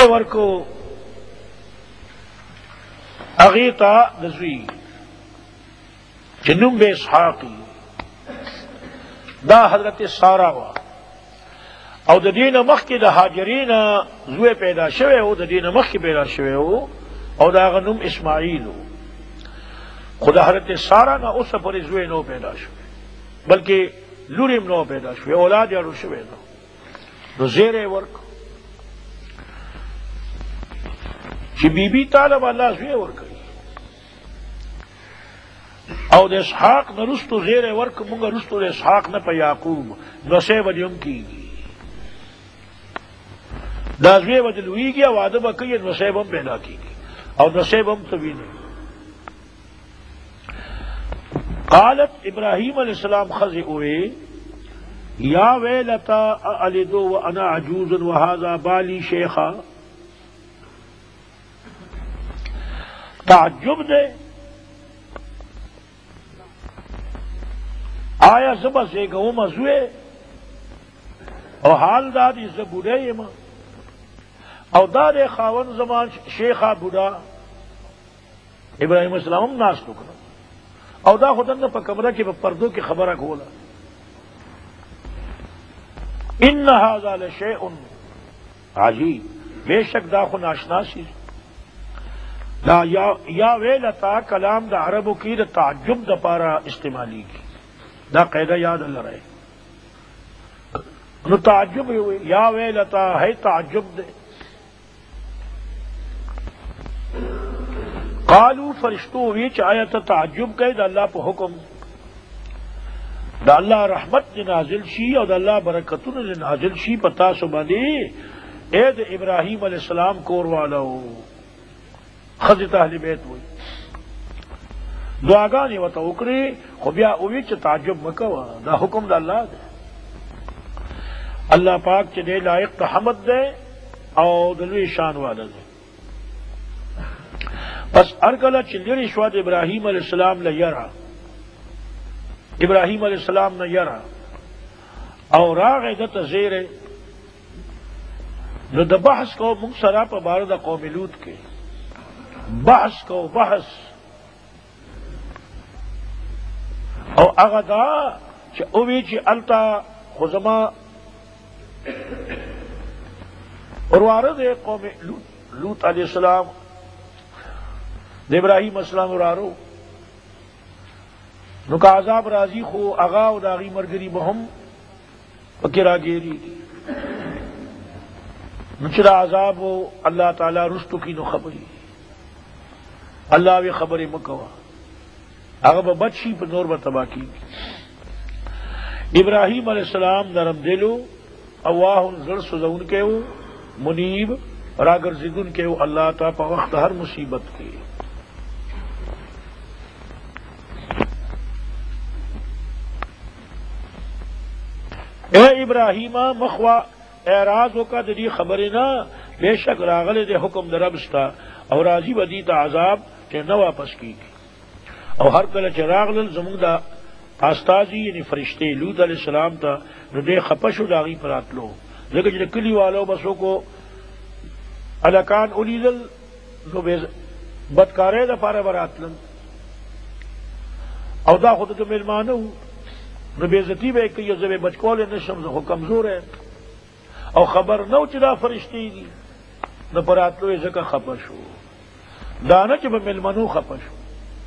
ورکو اغیتا دزوی جنم بے اسحاقی دا حضرت سارا وا او د دین مخ کی د هاجرین زوی پیدا شوه او د دین مخ کی پیدا شوه او دا غنم اسماعیل خدا حضرت سارا نہ اس پر زوی نو پیدا شوه بلکہ لوریم نو پیدا شوه اولاد یا شوه نو زیر ورک چې بی بی طالب الله زوی ورک او د اسحاق نه رستو زیر ورک مونږ رستو د اسحاق نه په یعقوب نو سه ودیم کیږي دا زوی بدلویږي او واده به کوي نو سه هم پیدا کیږي او نو سه هم توینه قالت ابراہیم علیہ السلام خزی ہوئے یا ویلتا الدو وانا عجوز وهذا بالی شیخا تعجب دے آیا زبا سے گو مزوے او حال دادی زبوڑے ما او دار خاون زمان شیخا بوڑا ابراہیم علیہ السلام ناس لکنا او دا خودن پا کمرہ کی پردوں کی خبرہ کھولا ان هذا لشیء عجیب بے شک دا خو ناشناسی دا یا ویلتا کلام دا عربو کی دا تعجب دا پارا استعمالی کی دا قیدہ یاد اللہ رہے نو تعجب ہوئی یا ویلتا ہے تعجب دے قالو فرشتو ویچ آیت تعجب کئی دا اللہ پہ حکم دا اللہ رحمت نازل شی اور دا اللہ برکتن نازل شی پتا سبانی اید ابراہیم علیہ السلام کور والا ہو خزت اہل بیت ہوئی دعاگانی و توقری خبیا اویچ تعجب مکوا دا حکم دا اللہ دے اللہ پاک چنے لائق تحمد دے اور دلوی شان والا دے پس ارکلا چلیر شواد ابراہیم علیہ السلام لیرا ابراہیم علیہ السلام نے یرا اور راغ دت زیر نو د بحث کو منصرا پا بارد قوم لوط کے بحث کو بحث او اغدا چ اوی چ التا خزما اور وارد قوم لوط علیہ السلام ابراہیم السلام ورارو نو کا عذاب راضی خو اغا و داغی مرگری بہم پکرا گیری نچرا عذاب و اللہ تعالی رستو کی نو خبری اللہ وی خبری مکوا اغا با بچی پر نور بتبا کی ابراہیم علیہ السلام نرم دلو اواہ زر سزون کے ہو منیب راگر زدن کے ہو اللہ تعالی پا وقت ہر مصیبت کے اے ابراہیم مخوا اعراض کا دری خبریں نہ بے شک راغل دے حکم دربستا اور راضی بدی تا عذاب کہ نہ واپس کی اور ہر کل چراغل زمودہ آستازی یعنی فرشتے لوط علیہ السلام تا نو دے خپش و داغی پرات لو لیکن جن کلی والو بسوں کو الکان اولیدل نو بدکارے دا پارا برات لن او دا خود تو ملمانو نو بیزتی بے کہ یہ زبے بچکول نشم زخو کمزور ہے او خبر نو چدا فرشتی دی نو پراتلو زکا خپشو دانا چی بملمنو خپشو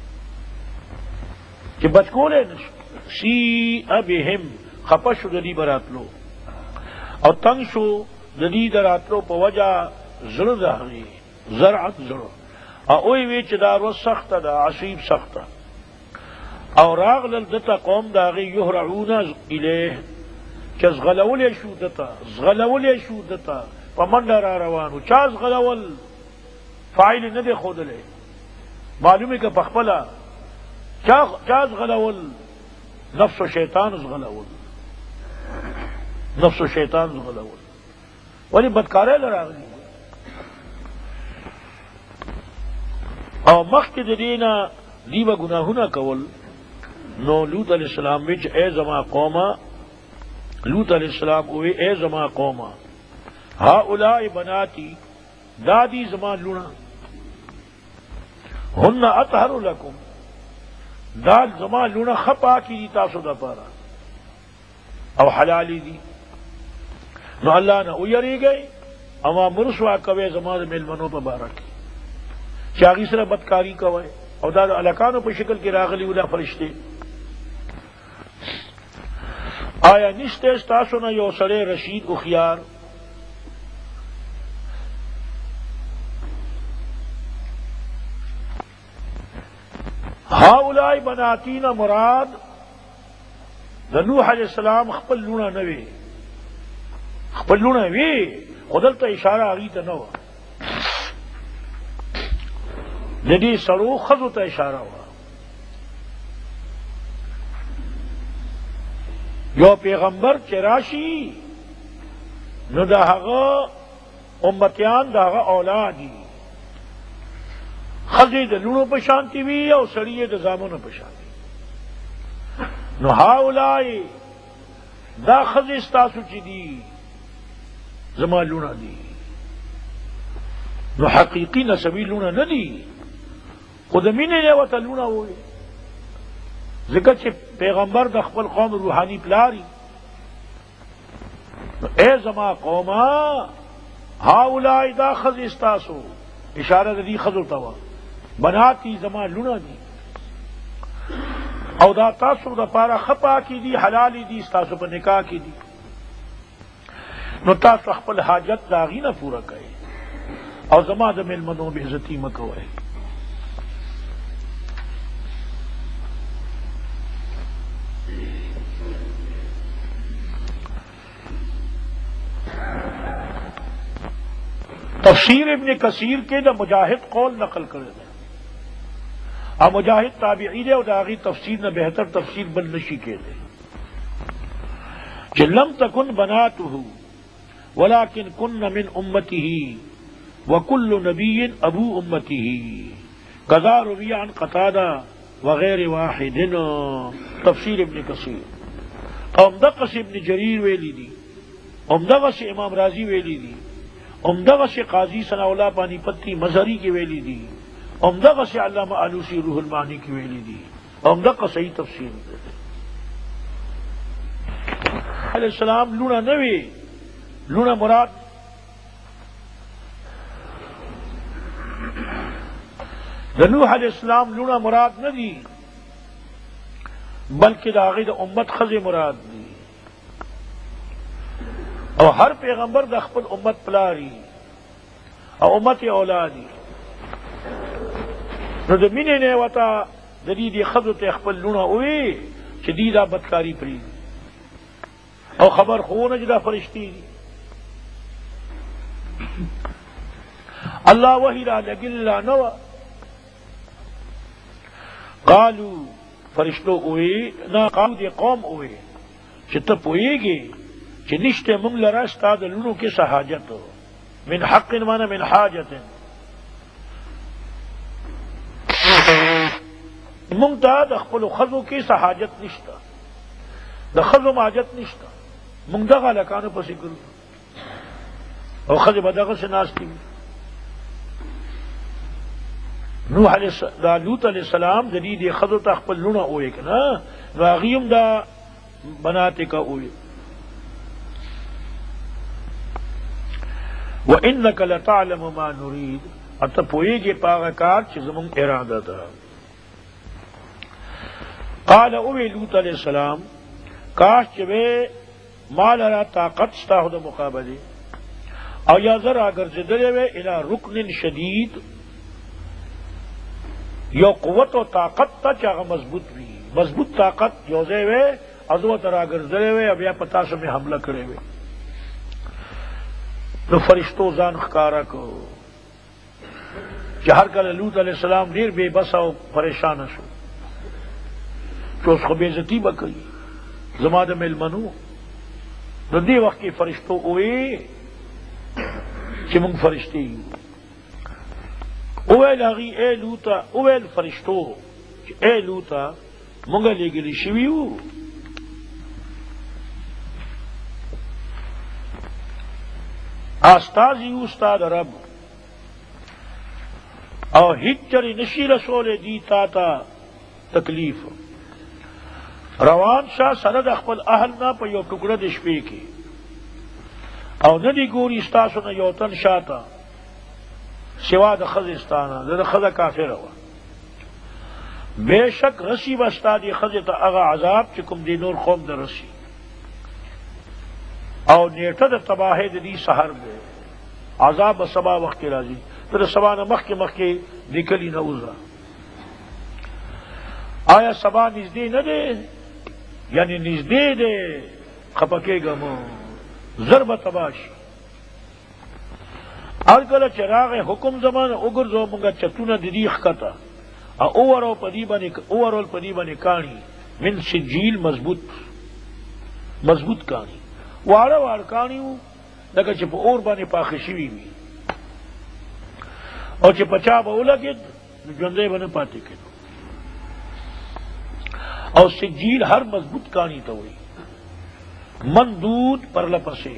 چی بچکول نشم سی ابہم خپشو دلی براتلو او تنگ شو دلی دراتلو پا وجہ زرد آگی زرعت زرد اوی ویچ دارو سخت دا عصیب سخت اور راغل دتا قوم داغی یهرعون الیہ چز غلول یشو دتا پمند را روانو چاز غلول فاعل ندے خود لے معلومی کہ پخپلا چاز غلول نفس و شیطان از غلول ولی بدکارے لراغلی اور مخت دینا دیبا گناہونا کول نو لوط علیہ السلام وچ اے زما قوما لوط علیہ السلام اوے اے زما قوما ہاؤلاء بناتی دادی زمان لونا ہن اطہر لکم داد زمان لونا خپا کی دی تاسو دا پارا او حلالی دی نو اللہ نہ اویری گئی اما مرسوا کوے زمان ملمنو پا بارکی چاگی سر بدکاری کوے او دا الکانو پا شکل کی راغلی اولا فرشتے آیا نشتے ستاسو نا یو سڑے رشید اخیار ہاؤلائی بناتین مراد دا نوح علیہ السلام خپل لونا نوے خپل لونا وی خودلتا اشارہ آگی تا نو جدی سڑو خزو تا اشارہ ہوا یو پیغمبر چراشی نو دا حقا امتیان دا حقا اولادی خزی دا لونو پشانتی وی او سڑی دا زامنو پشانتی نو ہاولائی دا خزی استاسو چی دی زمان لونا دی نو حقیقی نسبی لونا ندی خود مینی نیوتا لونا ہوئی ذکر چی پیغمبر دا خپل قوم روحانی پلاری نو اے زمان قوما ہاولائی دا خزی استاسو اشارہ دا دی خزو توا بناتی زمان لونا دی او دا تاسو دا پارا خپا کی دی حلالی دی تاسو پا نکاح کی دی نو تاسو خپل حاجت داغی نہ پورا کرے او زمان دا ملمنو بے عزتی مکوئے تفسیر ابن کثیر کے دا مجاہد قول نقل کرے دے اور مجاہد تابعی دے اور داغی تفسیر نہ بہتر تفسیر بل نشی کے دے کہ لم تکن بناتہ ولكن کن من امته وكل نبی ابو امته قضا روی عن قتادہ وغیر واحد تفسیر ابن کثیر امدغس ابن جریر ویلی دی امدغس امام راضی ویلی دی امدغس قاضی ثناء اللہ پانی پتی مظہری کی ویلی دی امدغس علامہ آلوسی روح المعانی کی ویلی دی امدغس صحیح تفسیر علیہ السلام لونا نوی لونا مراد نوح علیہ السلام لونا مراد نہ دی بلکہ داغید امت خز مراد دی اور ہر پیغمبر دا خپل امت پلاری اور امت اولادی نو دا مینی نیوتا دا دی خزو تے خپل لونا ہوئی چی دی دا بدکاری پری اور خبر خون جدا فرشتی دی اللہ وحی را لگل لا نوا قالو فرشتو ہوئی نا قالو دی قوم ہوئی چی تب ہوئی گی چی نشتے منگ لرستا دا لونو کی سحاجت من حق مانا من حاجت منگ تا دا خپلو خزو کی سحاجت نشتا دا خزو حاجت نشتا منگ دا غالکانو پسی کرو اور خز بدغ سے ناستی نوح علیہ لوط علیہ السلام جدید خزو تا خپل لونا اوئے کنا راغیم دا بناتے کا اوئے وَإِنَّكَ لَتَعْلَمُ مَا نُرِيدُ اتا پوئی گے پاغکار چیزمون ارادہ دا قال اوی لوط علیہ السلام کاش چوے مال را طاقت ستاہو دا مقابلے او یا ذرا اگر زدرے وے الى رکن شدید یو قوت و طاقت تا چاگا مضبوط بھی مضبوط طاقت یوزے وے ازوت را اگر زدرے وے اب یا پتاسو میں حملہ کرے وے نو فرشتو زان خکارا کو چہر کل لوط علیہ السلام دیر بے بسا و پریشان شو کہ اس کو بیزتی بکئی زماد ملمنو نو دی وقت کی فرشتو اوئے چی منگ فرشتی اوے لاغی اے لوتا اوے فرشتو اے لوتا منگا لے گلی شویو آستازی استاد رب او هچر نشی رسول دی تا تا تکلیف روان شاه سند خپل اهل نه په یو ټوکړه د شپې کې او ندی ګوري ستاسو نه یو تن شاته سوا د خزستانه د خزه کافر و بے شک رسی بستا دی خزه ته هغه عذاب چې کوم دی نور قوم د رسی او نیټه د تباہی د دې سحر دی عذاب سبا وخت راځي تر سبا نه مخکې نکلی نه وځه آیا سبا نږدې نه دی یعنی نږدې دی خپکیږه مو ضرب تباشي هر کله چې راغی حکم زمانه وګرځو مونږه چتونه د دې ښکته اورو پدی باندې کانی من سجیل مضبوط کانی واړه کانیو لکه چې په اور باندې پاخه شوي وي او چې پچا به ولګېد نو ژوندی به نه پاتې کېدو او سجیل هر مضبوط کانی ته وایي مندود پرله پسې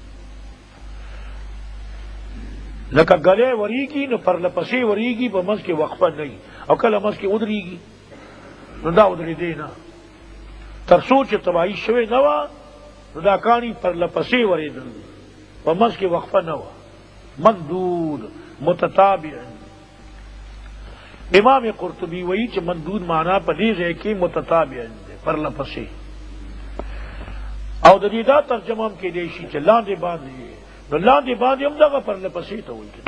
لکه گلے وریگی نو پرله پسې وریگی په منځ کې وقفه نه وي او کله منځ کې ودرېږي نو دا ودرېدی نه تر څو چې تباهي شوې نه وه نو دا کاڼي پرله پسې ورېدل په منځ کې وقفه نه وه مندود متتابع امام قرطبی وایي چې مندود معنا په دې ځای کې متتابع دی پرله پسې او د دې دا ترجمه هم کېدی شي چې لاندې باندې نو لاندې باندې هم دغه پرله پسې ته وایي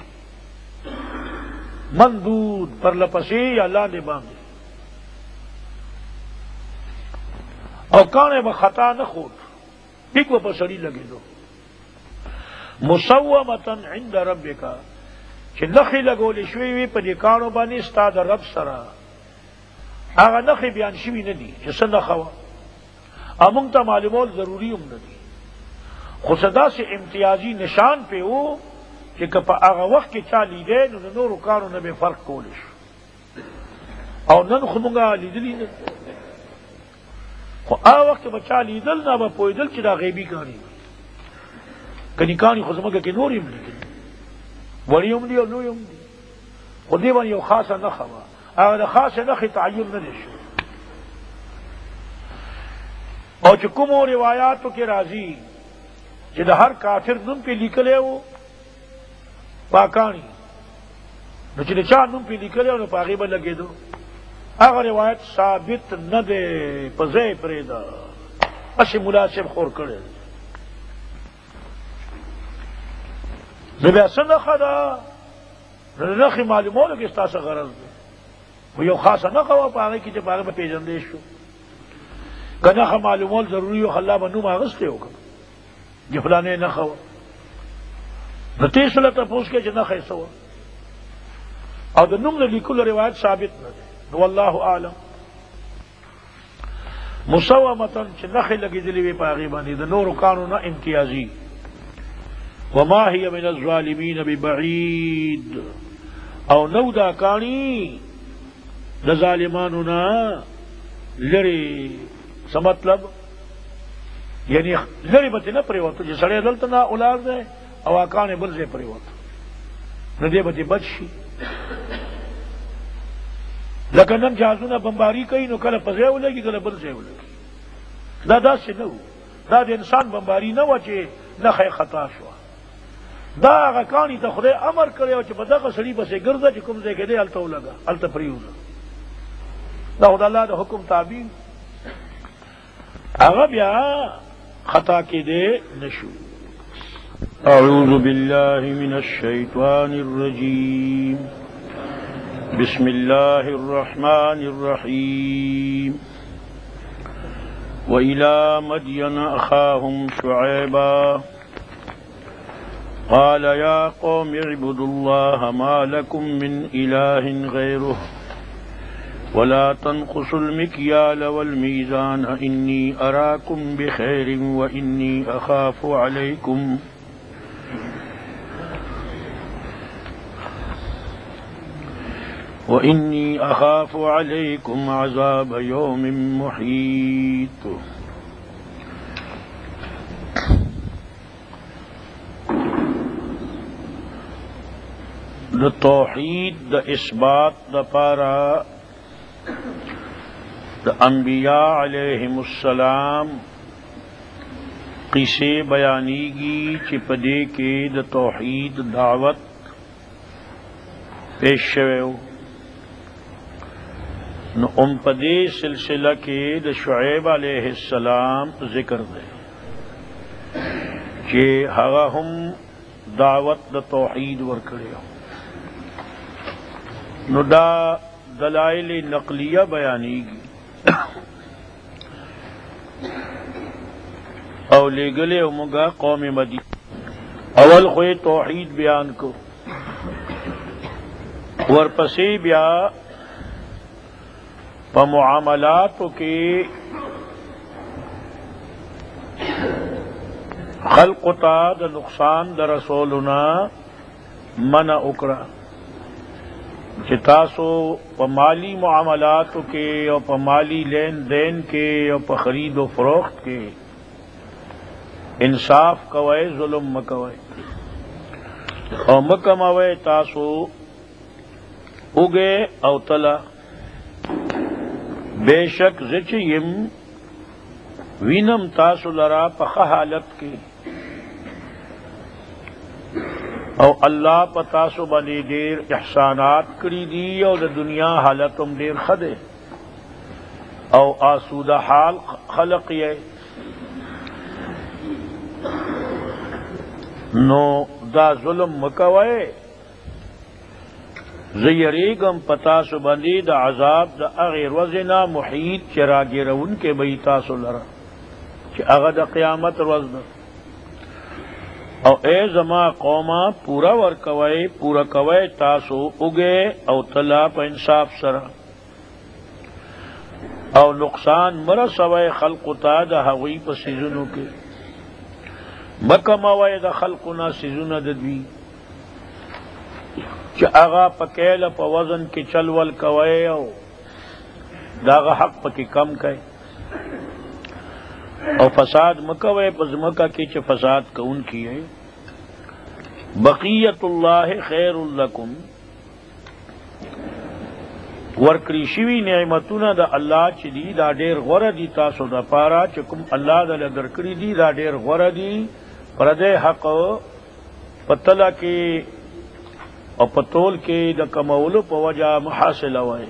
مندود پرله پسې یا لاندې باندې او کاڼی به خطا نه خود ټیک به په سړي لګېدو مسومة عند ربک چې نښې لګولې شوې وي په دې کاڼو باندې ستا د رب سره هغه نښې بیان شوي نه دي چې څه نښه وه او موږ ته معلومول ضروري هم نه دي خو څه داسې امتیازي نشان پې و چې که په هغه وخت کې چا لیدی نو د نورو کانو نه به فرق کولی شو او نن خو موږ لیدلي نه خو هغه وخت کې به چا لیدل نه به پوهېدل چې دا غیبي کاني کني کاني خو زموږ کې نور هم لیدل وړي هم دي او لوی هم دي خو دې باندې یو خاصه نښه وه هغه د خاصې نښې تعین نه دی شو او چې کومو روایاتو کې راځي چې د هر کافر نوم پې لیکلی و پاکانی نو چې د چا نوم پې لیکلی و نو په هغې به لګېدو هغه روایت ثابت نه دی په ځای پرېږده هسې مناسب خور کړی نو بیا څه نښه ده نو د نښې معلومولو کې ستاسو غرض دی خو یو خاصه نښه وه په هغې کې چې په هغې به پېژندی شو که نښه معلومول ضروري وه الله به نوم اخیستی و که چې فلانې نښه وه نو تېسو له تپوس کې چې نښه یې څه وه او د نوم د لیکلو روایت ثابت نه دی نو والله اعلم مسومة چې نښې لګېدلې وې په هغې باندې د نورو کانو نه امتیازي وما هي من الظالمین ببعید او نو دا کانی د ظالمانو نه لرې څه مطلب یعنی لرې به ترې نه پرېوتو چې سړی دلته نه اولاد دی او اکانې بل ځای پرېوتو نو دی به ترې بچ شي لکه نن جهازونه بمباري کوي نو کله په ځای ولګي کله بل ځای ولګي دا داسې نه و دا د انسان بمباري نه وه چې نښه خطا شوه دا هغه کاڼي ته خدای امر کړی او چې په دغه سړي پسې ګرځه چې کوم ځای کې دی هلته ولګه هلته پرېوځه دا خو د الله د حکم تابع هغه بیا خطا کېدی نشو اعوذ باللہ من الشیطان الرجیم بسم اللہ الرحمن الرحیم وإلى مدين أخاهم شعيبا قال يا قوم اعبدوا الله ما لكم من إله غيره ولا تنقصوا المكيال والميزان إني أراكم بخير وإني أخاف عليكم عذاب يوم محيط د توحید د اثبات د پارا د انبیاء علیہم السلام قصے بیانیگی چپدے کے د توحید دعوت پیش شویو نو پدے سلسلہ کے د شعیب علیہ السلام ذکر دے کہ ہوا ہم دعوت د توحید ورکڑے نو دا دلائل نقلیہ بیانیگی او لے گلے امگا قوم مدینہ اول خوی توحید بیان کو ورپسی بیا پا معاملاتو کے خلق تا دا نقصان دا رسولنا منع اکرا کہ تاسو پا مالی معاملاتو کے او پا مالی لین دین کے او پا خرید و فروخت کے انصاف کوئے ظلم مکوئے او مکموئے تاسو اگے او تلا بے شک زچیم وینم تاسو لرا پخ حالت کے او اللہ پا تاسو بنی دیر احسانات کری دی او دا دنیا حالتم دیر خدے او آسودہ حال خلقیے نو دا ظلم مکوئے زیریگم پتاسو بندی دا عذاب دا اغیر وزنا محیط چراغی رون کے بئی تاسو لرا چی اغا دا قیامت روزنا او اے زما قوما پورا ورکوئے پورا کوئے تاسو اگے او تلا پا انصاف سرا او نقصان مرسوئے خلق تا دا حوی پا سیزنو کے مکموئے دا خلقنا سیزن ددوی چی اغا پکیل پا وزن کی چلول کوئے او داغا حق پا کی کم کئے او فساد مکوئے پس مکہ کی چی فساد کون کیے بقیت اللہ خیر لکم ورکری شوی نعمتون دا اللہ چی دی دا دیر غور دی تاسو دا پارا چکم اللہ دا لدرکری دی دا دیر غور دی پردے حق پتلا کی او پتول کے دا کمولو پا وجہ محاصل ہوئے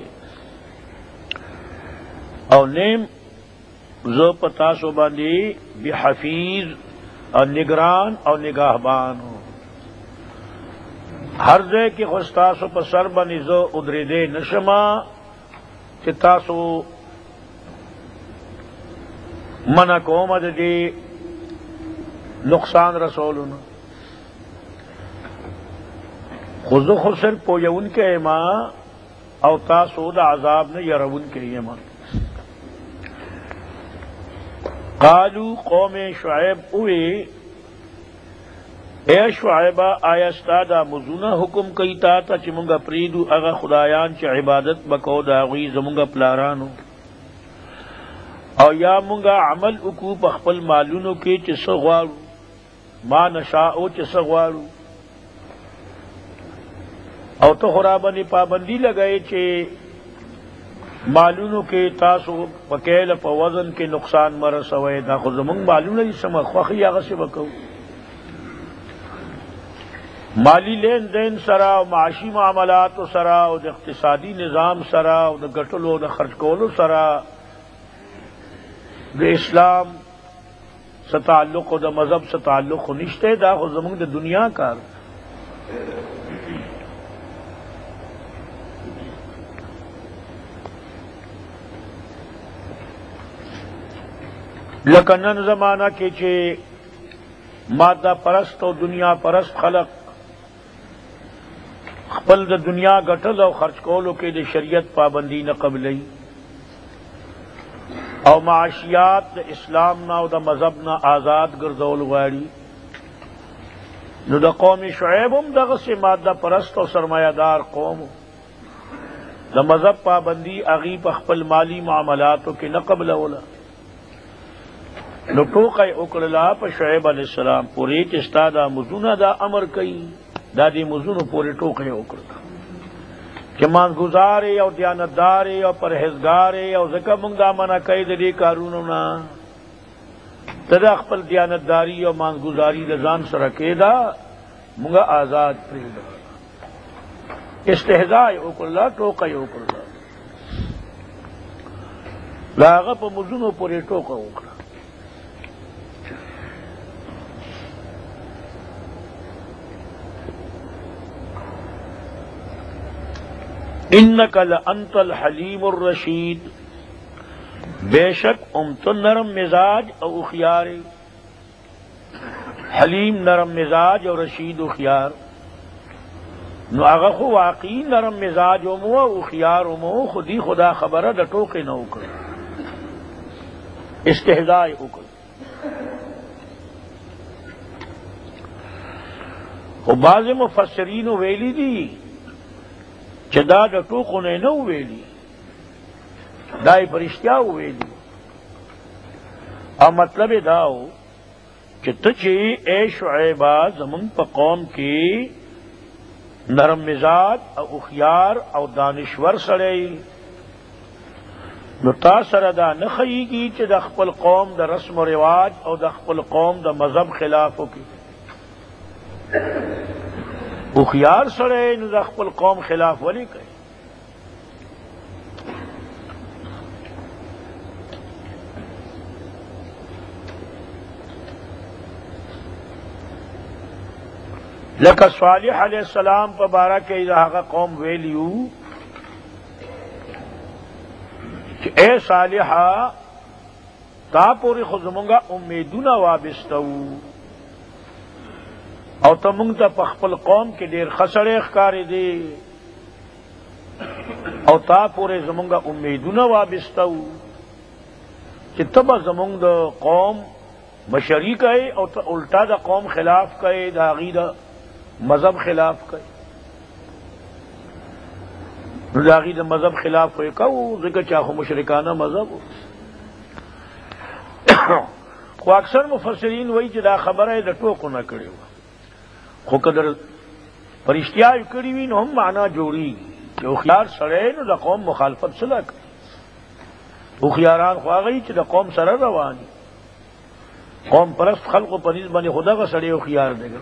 او نیم زو پتاسو باندی بحفیظ او نگران او نگاہبان ہو ہر دے کی خستاسو پا سر بانی زو ادری دے نشما چی تاسو منع کومد دی نقصان رسولنا خزو خسر پویون کے ایما او تاسو دا عذاب نے یرون کے ایما قالو قوم شعیب اوے اے شعیبہ آیا استادا مزونا حکم کئیتا تا چی منگا پریدو اغا خدایان چی عبادت بکو داغوی زمنگا پلارانو او یا منگا عمل اکو پخپل مالونو کے چی سغوارو ما نشاؤ چی سغوارو او تو خرابنی پابندی لگئے چی معلوموں کے تاسو پکیل پا وزن کے نقصان مرسوئے دا خود زمان معلوم سما خوخی آغا سے بکو مالی لین دین سرا و معاشی معاملات و سرا و دا اقتصادی نظام سرا و دا گٹلو دا خرچ کولو سرا دا اسلام ستعلق و دا مذہب ستعلق و نشتے دا خود زمان دا دنیا کار لکنن زمانہ کے چھے مادہ پرست و دنیا پرست خلق خپل دا دنیا گٹل او خرچ کولو کے دے شریعت پابندی نہ قبلی او معاشیات دا اسلام نا او دا مذہب نا آزاد گردول غاری نو دا قوم شعیب ہم دا غصے مادہ پرست و سرمایہ دار قوم دا مذہب پابندی اغیب خپل مالی معاملاتو کے نہ قبل اولا نو ٹوکے اکڑلا پا شعیب علیہ السلام پوری چستا دا مزونہ دا امر کئی دادی مزونو پورې ټوکې وکړه چې مانځګزار او دیانتدار او پرهیزګار او ځکه موږ دا منع کوي د دې کارونو نه ته د خپل دیانتداري او مانځګزاري د ځان سره کېدا موږ آزاد پرېږده استهزاء وکړه ټوکې وکړه دا هغه په مزونو پورې ټوکه وکړه انک لانت الحلیم الرشید بے شک تو نرم مزاج او اخیار حلیم نرم مزاج اور رشید اخیار نو هغه خو واقعی نرم مزاج مو او اخیار مو خودی خدا خبره د ټوکې نه وکړه استهزاء وکړه او بعض مفسرین ویلی دي چې دا د ټوکو نه ویلي دا یې فرشتیا ویلي او مطلب دا و چې ته چې اے شعیبه زمونږ په قوم کې نرم مزاج او اخیار او دانشور سړی نو تا سره دا نه ښیږي چې د خپل قوم د رسم و رواج او د خپل قوم د مذهب خلاف وکړي اخیار سړی نو د خپل قوم خلاف ولې کوي لکه صالح علیہ السلام په باره کې د هغه قوم ویلیو چې اے صالحه تا پورې خو زمونږه امیدونه وابسته وو او ته مونږ ته په خپل قوم کې ډېر ښه سړی ښکارېدې او تا پورې زمونږه امیدونه وابسته وو چې ته به زمونږ د قوم مشري کوې او ته الټا د قوم خلاف کوې د هغې د مذہب خلاف کوي نو د هغې د مذہب خلاف کوي کوو ځکه چې خو مشرکانه مذهب خو اکثر مفسرین وایي چې دا خبره یې د ټوکو نه کړې وه خو که در فرشتیا یې کړي وي نو هم معنا جوړېږي چې هوښیار سړی نو د قوم مخالفت څه کوي هوښیاران خو هغه چې د قوم سره روان دي قوم پرست خلقو په نسبت باندې خو دغه سړی هوښیار دی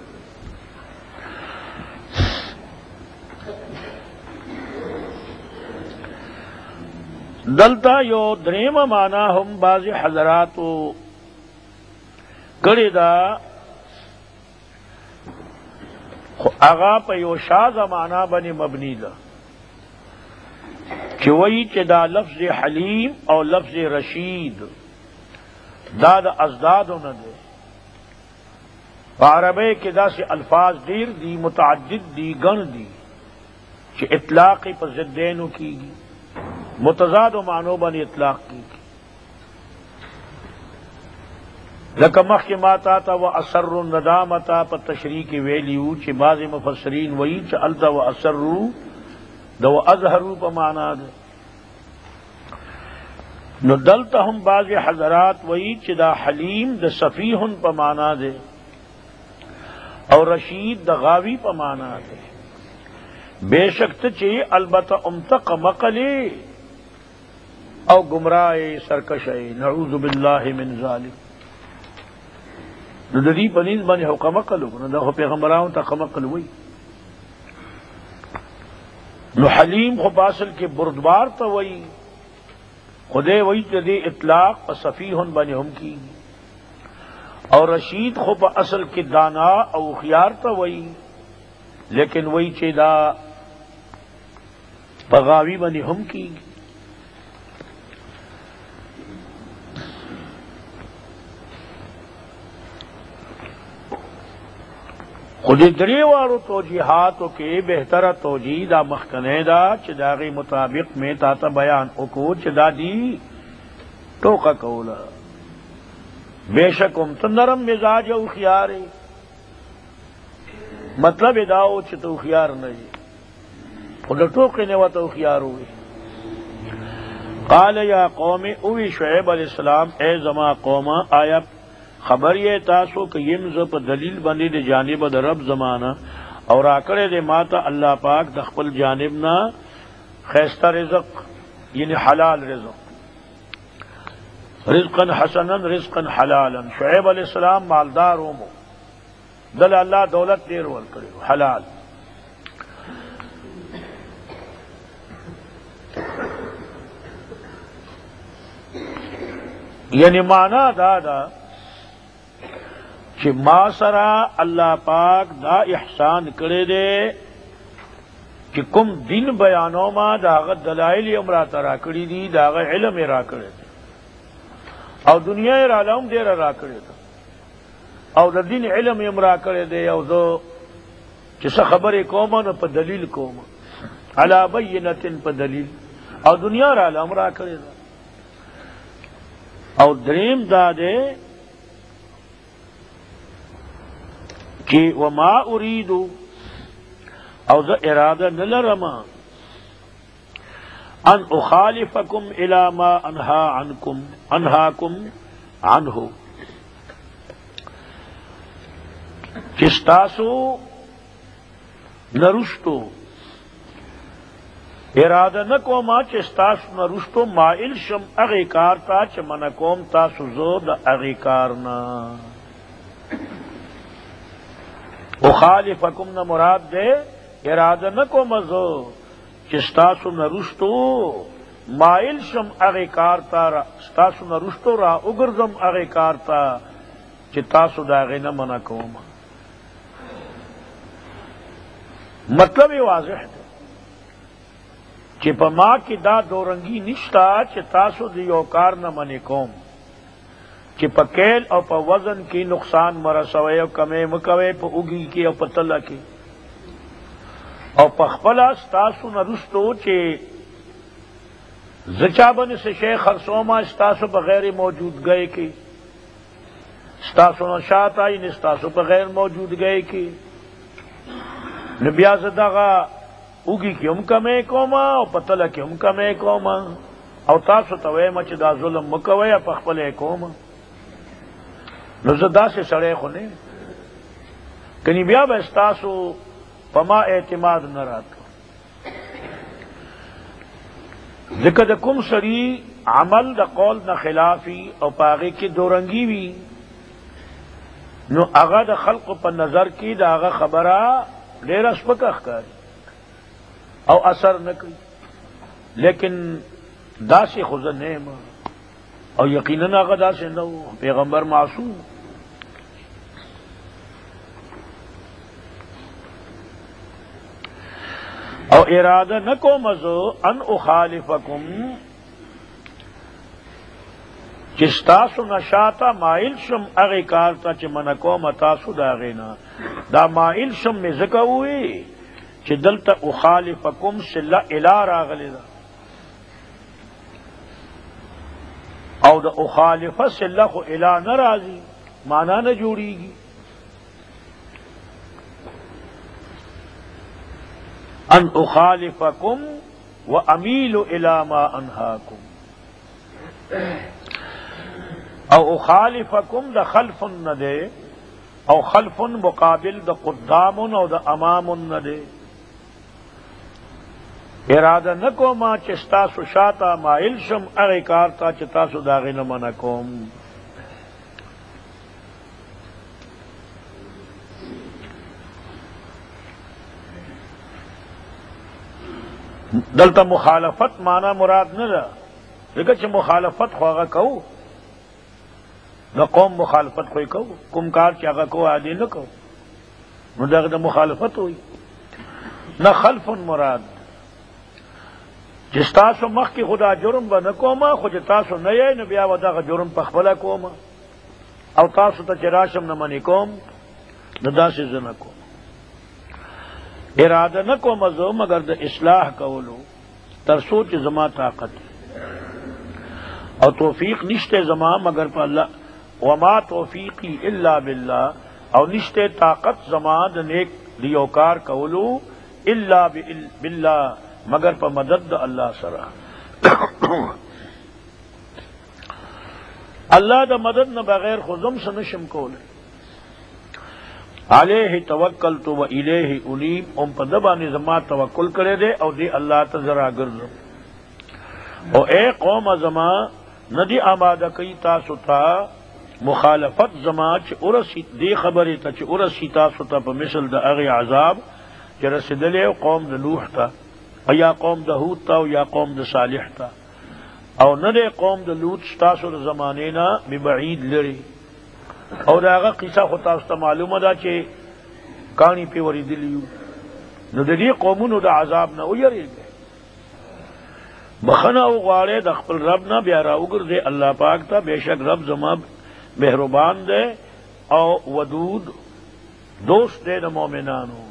دلتا یو دریم مانا هم بعض حضراتو کړی دا خو هغه په یو شاذ معنا باندې مبني ده چې وایي چې دا لفظ حلیم او لفظ رشید دا د ازدادو نه دی په عربی کې داسې الفاظ ډیر دي متعدد دي ګڼ دي چې اطلاق په ضدینو کیږي متضاد و معنو باندې اطلاق کیږي لکه مخکې ما تا ته و اسر الندامتا په تشریح کې ویلیو چې بعض مفسرین وایي چې الته و اسروا د و اظهروا په معنا ده نو دلته هم بعض حضرات وایي چې دا حلیم د سفیح په معنا ده او رشید د غاوی په معنا ده بے شک ته چې البته امتق مقلی او گمراہ سرکش نعوذ باللہ من ذالک نو د دې په نسبت باندې قمقل نو د پیغمبرانو ته قمقل وایي نو حلیم خو په اصل کې بردبار ته وایي خدای وایي چې دې اطلاق په صفیح باندې هم کیږي اور رشید خو په اصل کې دانا او خيار ته وایي لیکن وایي چې دا په غاوی باندې هم کیږي خود دریوارو توجیحاتو کے بہتر توجیح دا مخکنه دا چې داغی مطابق میں تاتا بیان اکو چې دا دی ٹوکا کولا بے شکم تو نرم مزاج او خیار مطلب داو چې تو خیار نہیں خود ٹوکے نے تو خیار ہوئی قال یا قوم اوی شعیب علیہ السلام اے زما قوم آیا خبر یہ تاسو کہ یم ز په دلیل باندې د جانب د رب زمانہ اور راکڑے دے ماتا اللہ پاک د خپل جانب نہ خیستہ رزق یعنی حلال رزق رزقا حسنا رزقا حلالا. شعیب علیہ السلام مالدار ہومو دل اللہ دولت دیر ورکڑے حلال. یعنی معنی دا کہ ما سرا اللہ پاک دا احسان کرے دے کہ کم دن بیانوں ما داغت دلائل امرا ترا کری دی داغ علم را کرے دے اور دنیا را لوم دیر را کرے دے او دا دین علم امرا کرے دے او دو جسا خبر قوما نو پا دلیل قوما علا بینتن پا دلیل او دنیا را لوم را کرے دے. او دریم دا دے کہ وما اریدو او ذا ارادہ نلرما ان اخالفکم الى ما انہاکم عنہ چستاسو نرشتو ارادہ نکوما چستاسو نرشتو مائل شم اغی کارتا چمنکوم تاسو زود اغی کارنا. اخالفکم نہ مراد دے ارادہ نکوم زو چستاسو نرشتو مائل شم اغی کارتا ستاسو نرشتو را اگرزم اغی کارتا چتاسو داغی نمنکوم. مطلب یہ واضح ہے کہ پما کی دا دورنگی نشتا چی تاسو دیو کار نہ منی کوم کہ پکیل او پا وزن کی نقصان مرسوے او کمے مکوے پا اگی کی او پا تلہ کی او پا خپلا ستاسو نرستو چی زچابن سے شیخ خرسوما ستاسو بغیر موجود گئے کی ستاسو نشات آئی نستاسو بغیر موجود گئے کی نبیاز داغا اگی کی ام کمے کوما او پتلہ کی ام کمے کوما او تاسو توے مچ دا ظلم مکوے پا خپلے کوما نو زدا سے سڑے خونے کنی بیا با استاسو پما اعتماد نہ راتو ذکر دا کم سری عمل دا قول نہ خلافی او پاغی کی دورنگی وی نو اغا دا خلق پا نظر کی دا اغا خبرہ دیر اسپک اخکاری او اثر نکل لیکن دا سے خزن نعمہ او یقیناً آغا دا سے نو پیغمبر معصوم او ارادہ نکو مزو ان اخالفکم چستاسو نشاتا مائل شم اغی کارتا چی منکو متاسو داغینا دا مائل شم میں ذکر ہوئی چی دلتا اخالفکم سلا الہ راغلی دا او دا اخالف سلا خو الہ نرازی مانا نہ جوڑی گی. ان اخالفکم و امیل الى ما انہاکم او اخالفکم دا خلف نہ دے او خلف مقابل دا قدام او دا امام نہ دے ارادہ نکو ما چستاسو شاتا مائل شم اغی کارتا چتاسو داغی نمنکوم. دلتا مخالفت مانا مراد نہ دا لیکن چھ مخالفت خواہ کہو نہ قوم مخالفت کوئی کہو کم کار چاہا کو عادی نہ کہو نہ دا مخالفت ہوئی نہ خلف مراد جس تاسو مخ کی خدا جرم با نکوما خود تاسو نئے نبیا ودا کا جرم پخبلا کوما او تاسو تا چراشم نمانی کوم ندا سے زنکوم ارادہ نکو مزو مگر دا اصلاح کولو ترسوچ زما طاقت اور توفیق نشتے زما مگر پا اللہ وما توفیقی الا باللہ اور نشتے طاقت زما دا نیک دیوکار کولو الا باللہ مگر پا مدد اللہ سرا اللہ دا مدد نہ بغیر خزم سے نشم کولے علیہ توکلت و الیہ انیب، ام په ده باندې زما توکل کړی دی او دی الله ته زه راګرځم. او اے قوم زما ندی آماده کوي تاسو ته مخالفت زما چې ورسی دی خبرې ته چې ورسی تاسو ته په مثل د هغې عذاب چې رسېدلی قوم د نوح ته او یا قوم د هود ته او یا قوم د صالح ته، او نه دی قوم د لوط ستاسو د زمانې نه ببعید لري. او د هغه قصه خو تاسو ته معلومه ده چې کاڼي پې ورېدلي یو. نو د دې قومونو د عذاب نه ویرېږئ، بخنه وغواړئ د خپل رب نه، بیا راوګرځئ الله پاک ته. بېشک رب زما مهربان دی او ودود دوست دی د مؤمنانو.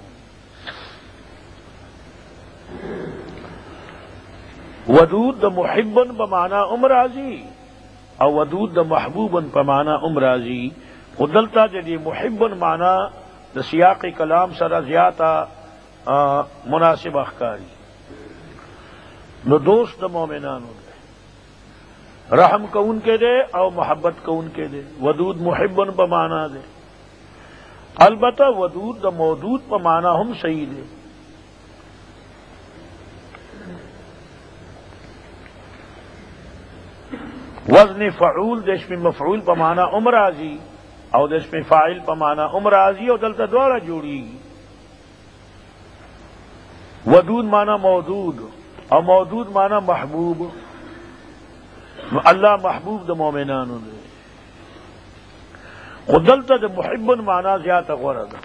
ودود د محبن په معنا راځي او ودود د محبوبن په معنا راځي. خو دلته د دې محبن معنا د سیاق کلام سره زیاته مناسبه ښکاري. نو دوست د مؤمنانو دی، رحم کوونکی دی او محبت کوونکی دی. ودود محبن په معنا دی. البته ودود د مودود په معنا هم صحیح دی. وزن فعول د اسم مفعول په معنا راځي او د اسم فاعل په معنا راځي، او دلته دواړه جوړیږي. ودود معنا مودود او مودود معنا محبوب. نو الله محبوب د مؤمنانو دی. خو دلته د محبن معنا زیاته غوره ده.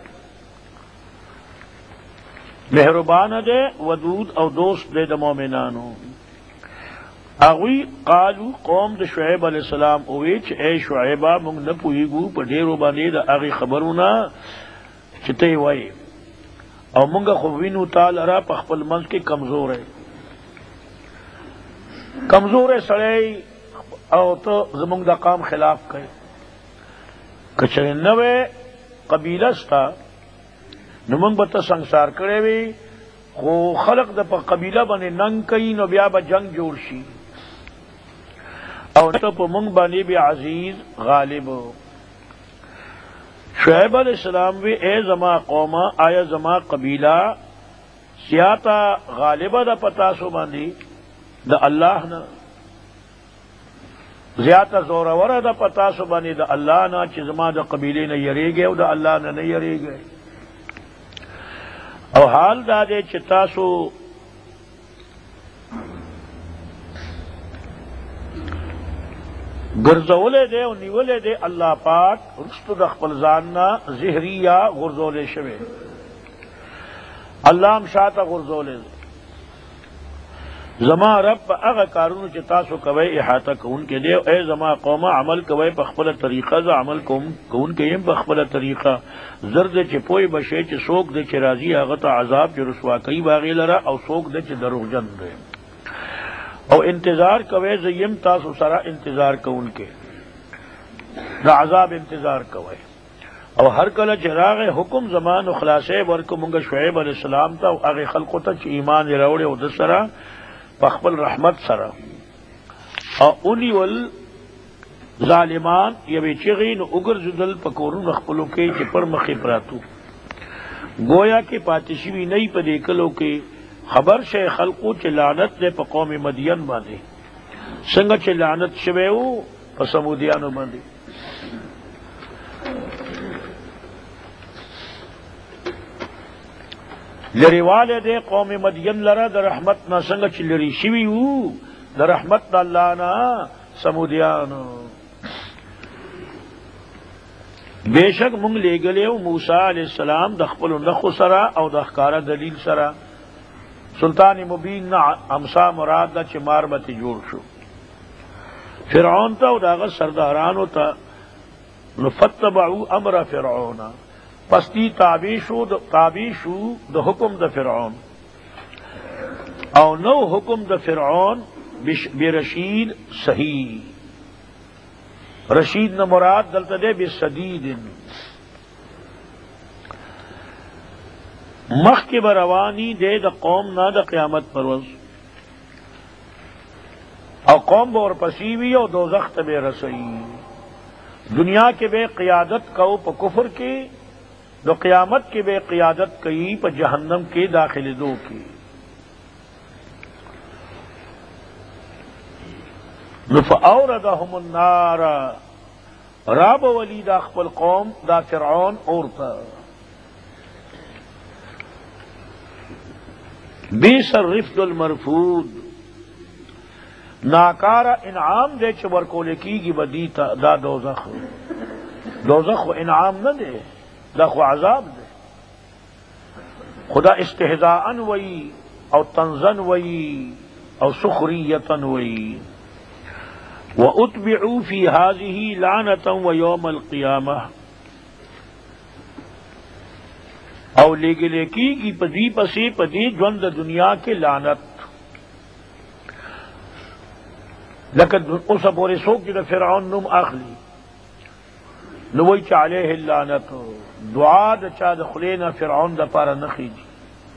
مهربان دی، ودود او دوست دی د مؤمنانو. اغوی قالو قوم د شعیب علیہ السلام اوی چې اے شعیبہ مونږ نه پوهیږو په ډیرو باندې د هغې خبرونه چې ته یې وایې، او مونږ خو وینو تا لره په خپل منځ کې کمزوری سړی او ته زمونږ د قام خلاف کوي. که چېرې نه وی قبیله ستا نو مونږ به ته سنګسار کړی وي، خو خلق د په قبیله باندې ننګ کوي نو بیا به جنگ جوړ شي، او ته په مونږ باندې بیا عزیز غالب. شعیب علیہ السلام وی اے زما قومه، آیا زما قبیله سیاته غالبه ده په تاسو باندې د الله نه، زیاته زوروره ده په تاسو باندې د الله نه چې زما د قبیلې نه یریږئ او د الله نه یریږئ. او حال دا دی چې تاسو ګرځولې دی او نیولې دی الله پاک رستو د خپل ځان نه زهري یا غرزولې شوی، الله هم شاته غرزولې دی. زما رب په هغه کارونو چې تاسو کوئ احاطه کوونکی دی. اے زما قومه عمل کوئ په خپله طریقه، زه عمل کوونکی یم په خپله طریقه. زر دی چې پوی بشئ چې څوک دی چې راځي هغه ته عذاب چې رسوا کوي باغې لره، او څوک دی چې دروغجن دی. او انتظار کوئ، زه یم تاسو سره انتظار کوونکی، د عذاب انتظار کوئ. او هر کله چې راغی حکم زما نو خلاصې ورکړو مونږ شعیب علیہ السلام ته او هغې خلقو ته چې ایمان یې راوړی او د سره په خپل رحمت سره. او اونیول ظالمان یوې چغې نو وګرځېدل په کورونو خپلو کې چې پر مخې پراتو، گویا کې پاتې شوي نه په دې کلو کې. خبر شئ خلقو چې لعنت دی په قوم مدین باندې، څنګه چې لعنت شوی و په سمودیانو باندې. لریواله دی قوم مدین لره د رحمت نه، څنګه چې لري شوي وو د رحمت د الله نه سمودیانو. بېشک مونږ لېږلی و موسی علیہ السلام د خپلو نښو سره او د ښکاره دلیل سره. سلطان مبین نه امسا مراد ده چې مار به ترې جوړ شو فرعون ته او د هغه سردارانو ته. نو فتبعوا امر فرعون، پس دی تابع شو د حکم د فرعون، او نو حکم د فرعون برشید صحیح. رشید نه مراد دلته دی بسدید، مخکې به رواني دی د قوم نه د قیامت پر ورځ، او قوم به ورپسې وي او دوزخ ته به رسوي. دنیا کې به قیادت کو په کفر کې، دو قیامت کی بے قیادت کئی پا جہنم کے داخل دو کی فأوردهم النار راب ولی دا خپل قوم دا فرعون اورتا بیس الرفد المرفود ناکارا انعام دے چور کو لکی گی بدیتا دا دوزخ دوزخ و انعام نہ دے دا خو عذاب دے خدا استہزاءن وئی او تنزن وئی او سخریتن وئی وَأُتْبِعُوا فِي هَذِهِ لَعْنَةً وَيَوْمَ الْقِيَامَةِ او لگلکی کی پدی پسی پدی جوند دنیا کے لعنت لیکن اس پورے سوک جدا فرعون نم اخلی نوی چالیہ اللعنت دعا دا چا دخلینا فرعون دا پارا نخی دی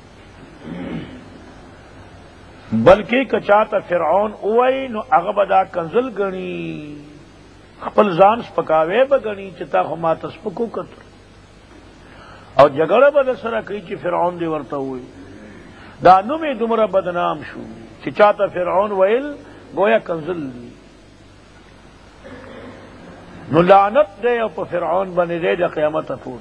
بلکہ کچاتا فرعون اوئی نو اغبدا کنزل گنی خپل ځان سپکاوے بگنی چتا خما تسپکو کتر اور جگڑا بد سرا کئی چی فرعون دی ورتا ہوئی دا نمی دمرا بدنام شو چی چاہتا فرعون ویل گویا کنزل دی نو لعنت دے او پا فرعون بنی دے دا قیامت پور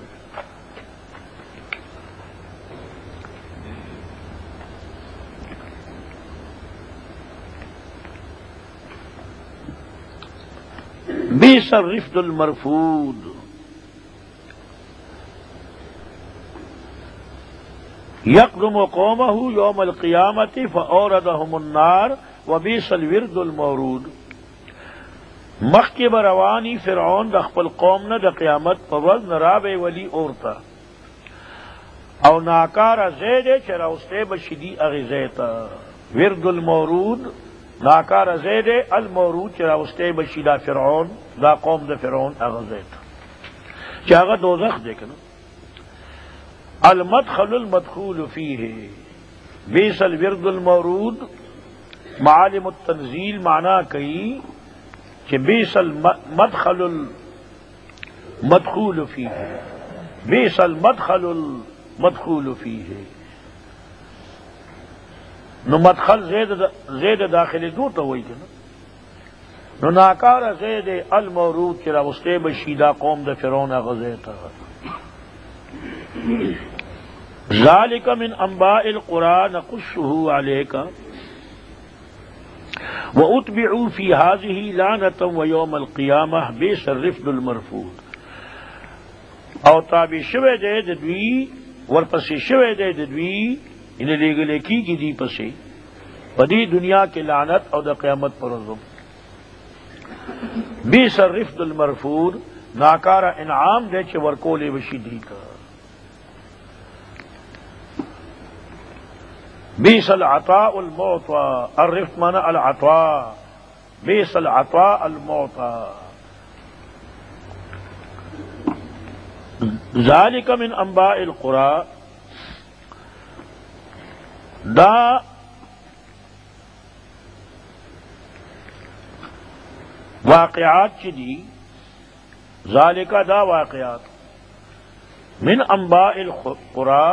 بیس الرفد المرفود یقدم قومه یوم القیامت فاوردهم النار وبئس الورد المورود مخ کے بروانی فرعون د خپل قوم نه د قیامت په ورځ نرابه ولی اورتا او ناکار زید چراوسته بشدی اغزیتا ورد المورود ناکار زید المورود چراوسته بشیدا فرعون دا قوم د فرعون اغزیتا چاغه دوزخ دیکھنا المدخل المدخول فيه بیس الورد المورود معالم التنزیل معنی کئی کہ بیس المدخل المدخول فيه بیس المدخل المدخول فيه نو مدخل زید داخل دو تو وہی نا نو ناکار زید المورود چرا وسطے بشیدہ قوم د فرعون غزیتا ذالک من انباء القرى نقصه عليك وَأُتْبِعُوا فِي هَذِهِ لَعْنَةً وَيَوْمَ الْقِيَامَةِ بِئْسَ الرِّفْدُ الْمَرْفُودُ او تابع شوے دے ددوی ورپسی شوے دے ددوی انہیں لے گلے کی دی پسی بدی دنیا کے لعنت او دا قیامت پر ازم بِئْسَ الرِّفْدُ الْمَرْفُودُ ناکارا انعام دے چے ورکولے وشی دی کا بیس العطاء المعطى الرفق معنی العطاء بیس العطاء المعطى ذالک من انباء القرى دا واقعات چی ذالک دا واقعات من انباء القرى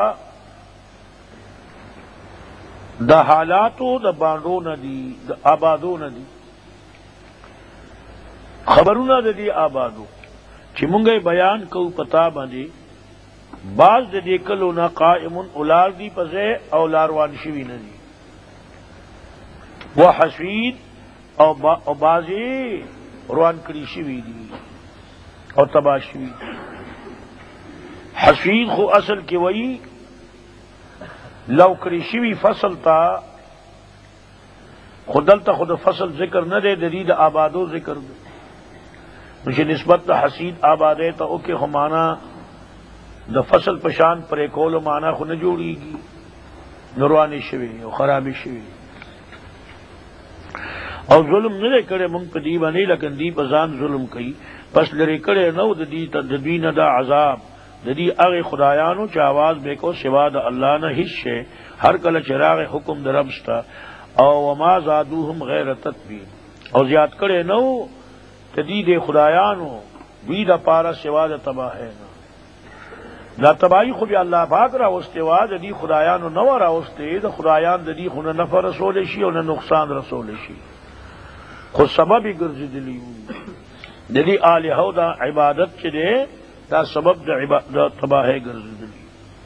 دا حالاتو دا بانڈو ندی دا آبادو ندی خبرو ندی آبادو چی منگے بیان کو پتا باندے بعض دے کلو نا قائمون اولار دی پزے او لاروان شوی ندی وہ حسوید او بازی روان کری شوی دی او تباہ شوی حسوید خو اصل کی وئی لو کریشوی فصل تا خودل تا خود فصل ذکر نہ دے دید آبادو ذکر دے مجھے نسبت تا حسید آبادے تا اوکے خمانا دا فصل پشان پرے کولو مانا خو نہ جوڑی گی نروانی شوی او خرابی شوی اور ظلم نہ کرے منگ پہ دی بانی لیکن دی بزان ظلم کئی پس لرے کرے نو دی نہ دا عذاب ددی اغ خدایانو چ آواز بے کو سوا د اللہ نہ حصے ہر کل چراغ حکم دربستا او وما زادوهم غیر تتبیر او زیاد کرے نو تدید خدایانو بید پارا سوا د تباہ ہے نا دا تباہی خو بیا الله پاک راوسته وا د دې خدایانو نو راوسته د خدایان د دې خو نه نفع رسول شي او نه نقصان رسول شي خو سبب یې ګرځېدلی وو د دې الهو دا عبادت چې دی دا سبب د تباہی ګرځېدلی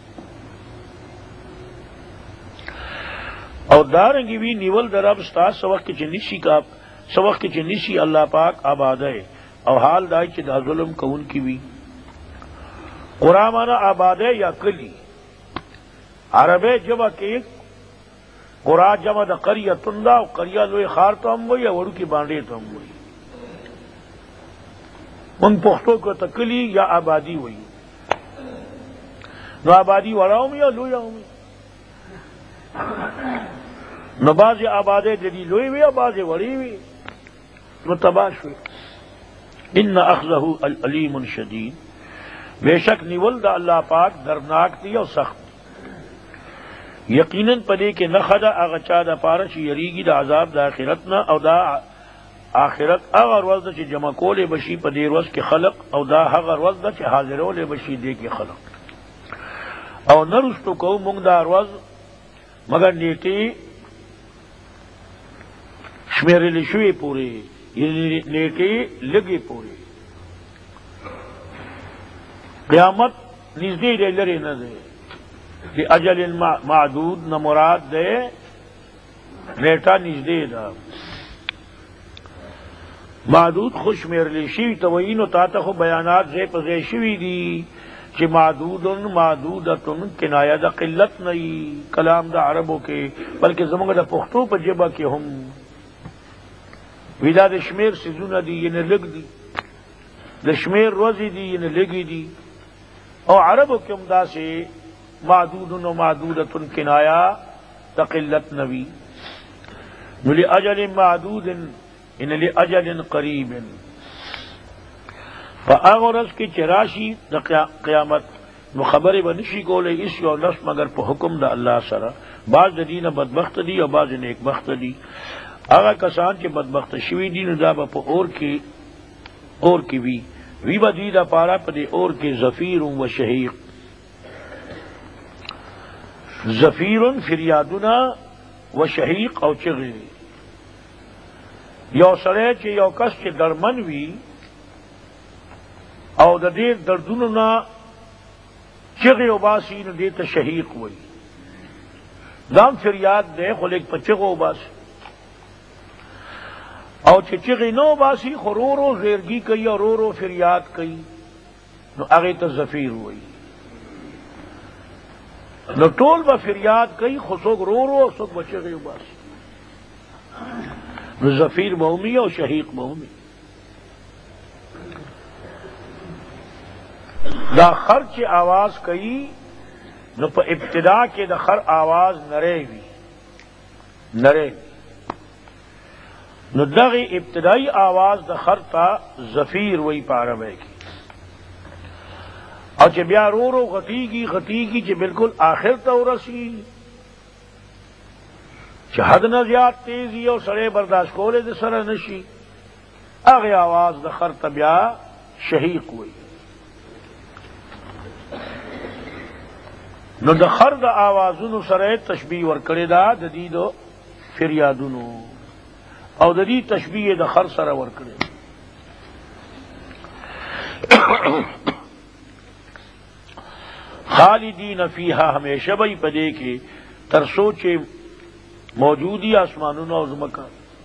او دارنګي وی نیول درب ستا سوخت چې نشي کا سوخت چې نشي الله پاک آباده او حال دای چې دا ظلم کون کی وی قرآن مانا آباده یا کلی عربی جمع کی قرآن جمع دا قریتن دا قریہ لوی خار تو ہم ہوئی یا وڑو کی بانڈے تو ہم ہوئی من پختو کو تکلی یا آبادی ہوئی نو آبادی وڑاؤں یا لوی آؤں نو باز آبادے جدی لوی ہوئی یا باز وڑی ہوئی نو تباش ہوئی ان اخذہ العلیم شدید بے شک نیول دا اللہ پاک درناک دی او سخت یقیناً پدے کے نخدا اغچا دا پارش یریگی دا عذاب دا آخرتنا او دا آخرت اغر وزد چی جمع کولے بشی پدے روز کے خلق او دا اغر وزد چی حاضرولے بشی دے کے خلق او نرستو کو منگ دا روز مگر نیٹی شمیرے لشوی پورے نیٹی لگی پورے قیامت نزدی دے لرے نہ دے کہ اجل معدود نہ مراد دے نیٹا نزدی دا معدود خوش میر لی شوی توین و تاتخو بیانات زی پزی شوی دی کہ معدودن کنایہ دا قلت نہیں کلام دا عربوں کے بلکہ زمانہ دا پختو پا جبا کے ہم ویدہ دشمیر سزونہ دی یہ لگ دی دشمیر روزی دی یہ لگی دی اور عرب کے عمدہ سے معدود و معدودت کنایا تقلت نبی نلی اجل معدود ان لی اجل قریب فاغرز کی چراشی دا قیامت مخبر بنشی کولے اس یو نفس مگر پہ حکم دا اللہ سرا بعض دین بدبخت دی اور بعض نیک بخت دی اگر کسان کے بدبخت شوی دی ندا با اور کی بھی وی بدی دا پارا پدے اور کے زفیر و شہیق زفیر فریادنا و شہیق او چغی یو سڑے چے یو کس چے درمن وی او دا دیر دردننا چغی و باسی نا دیتا شہیق وی دام فریاد دے خلیک پا چغو باسی او چچغی نو باسی خو رو رو زیرگی کئی اور رو رو فریاد کئی نو اگے تا زفیر ہوئی نو ٹول با فریاد کئی خو سوک رو رو سوک بچغی باسی نو زفیر بہمی اور شہیق بہمی دا خرچ آواز کئی نو پا ابتدا کے دا خر آواز نرے وی نرے وی نو دغی ابتدائی آواز دا خرطا زفیر وی پاربے کی اور چھ بیا رو رو غطیگی چھ بالکل آخر تا رسی چھ حد نہ زیاد تیزی اور سڑے برداشت کولے دے سر نشی اغی آواز دا خرطا بیا شہیق وی نو دا خر دا آوازونو سرے تشبیح ورکڑے دا ددیدو فریادونو او د دې تشبیه د خر سره ورکړي خالدین فیها ہمیشہ بھئی پدے کے ترسو چے موجودی آسمانونو او زمکا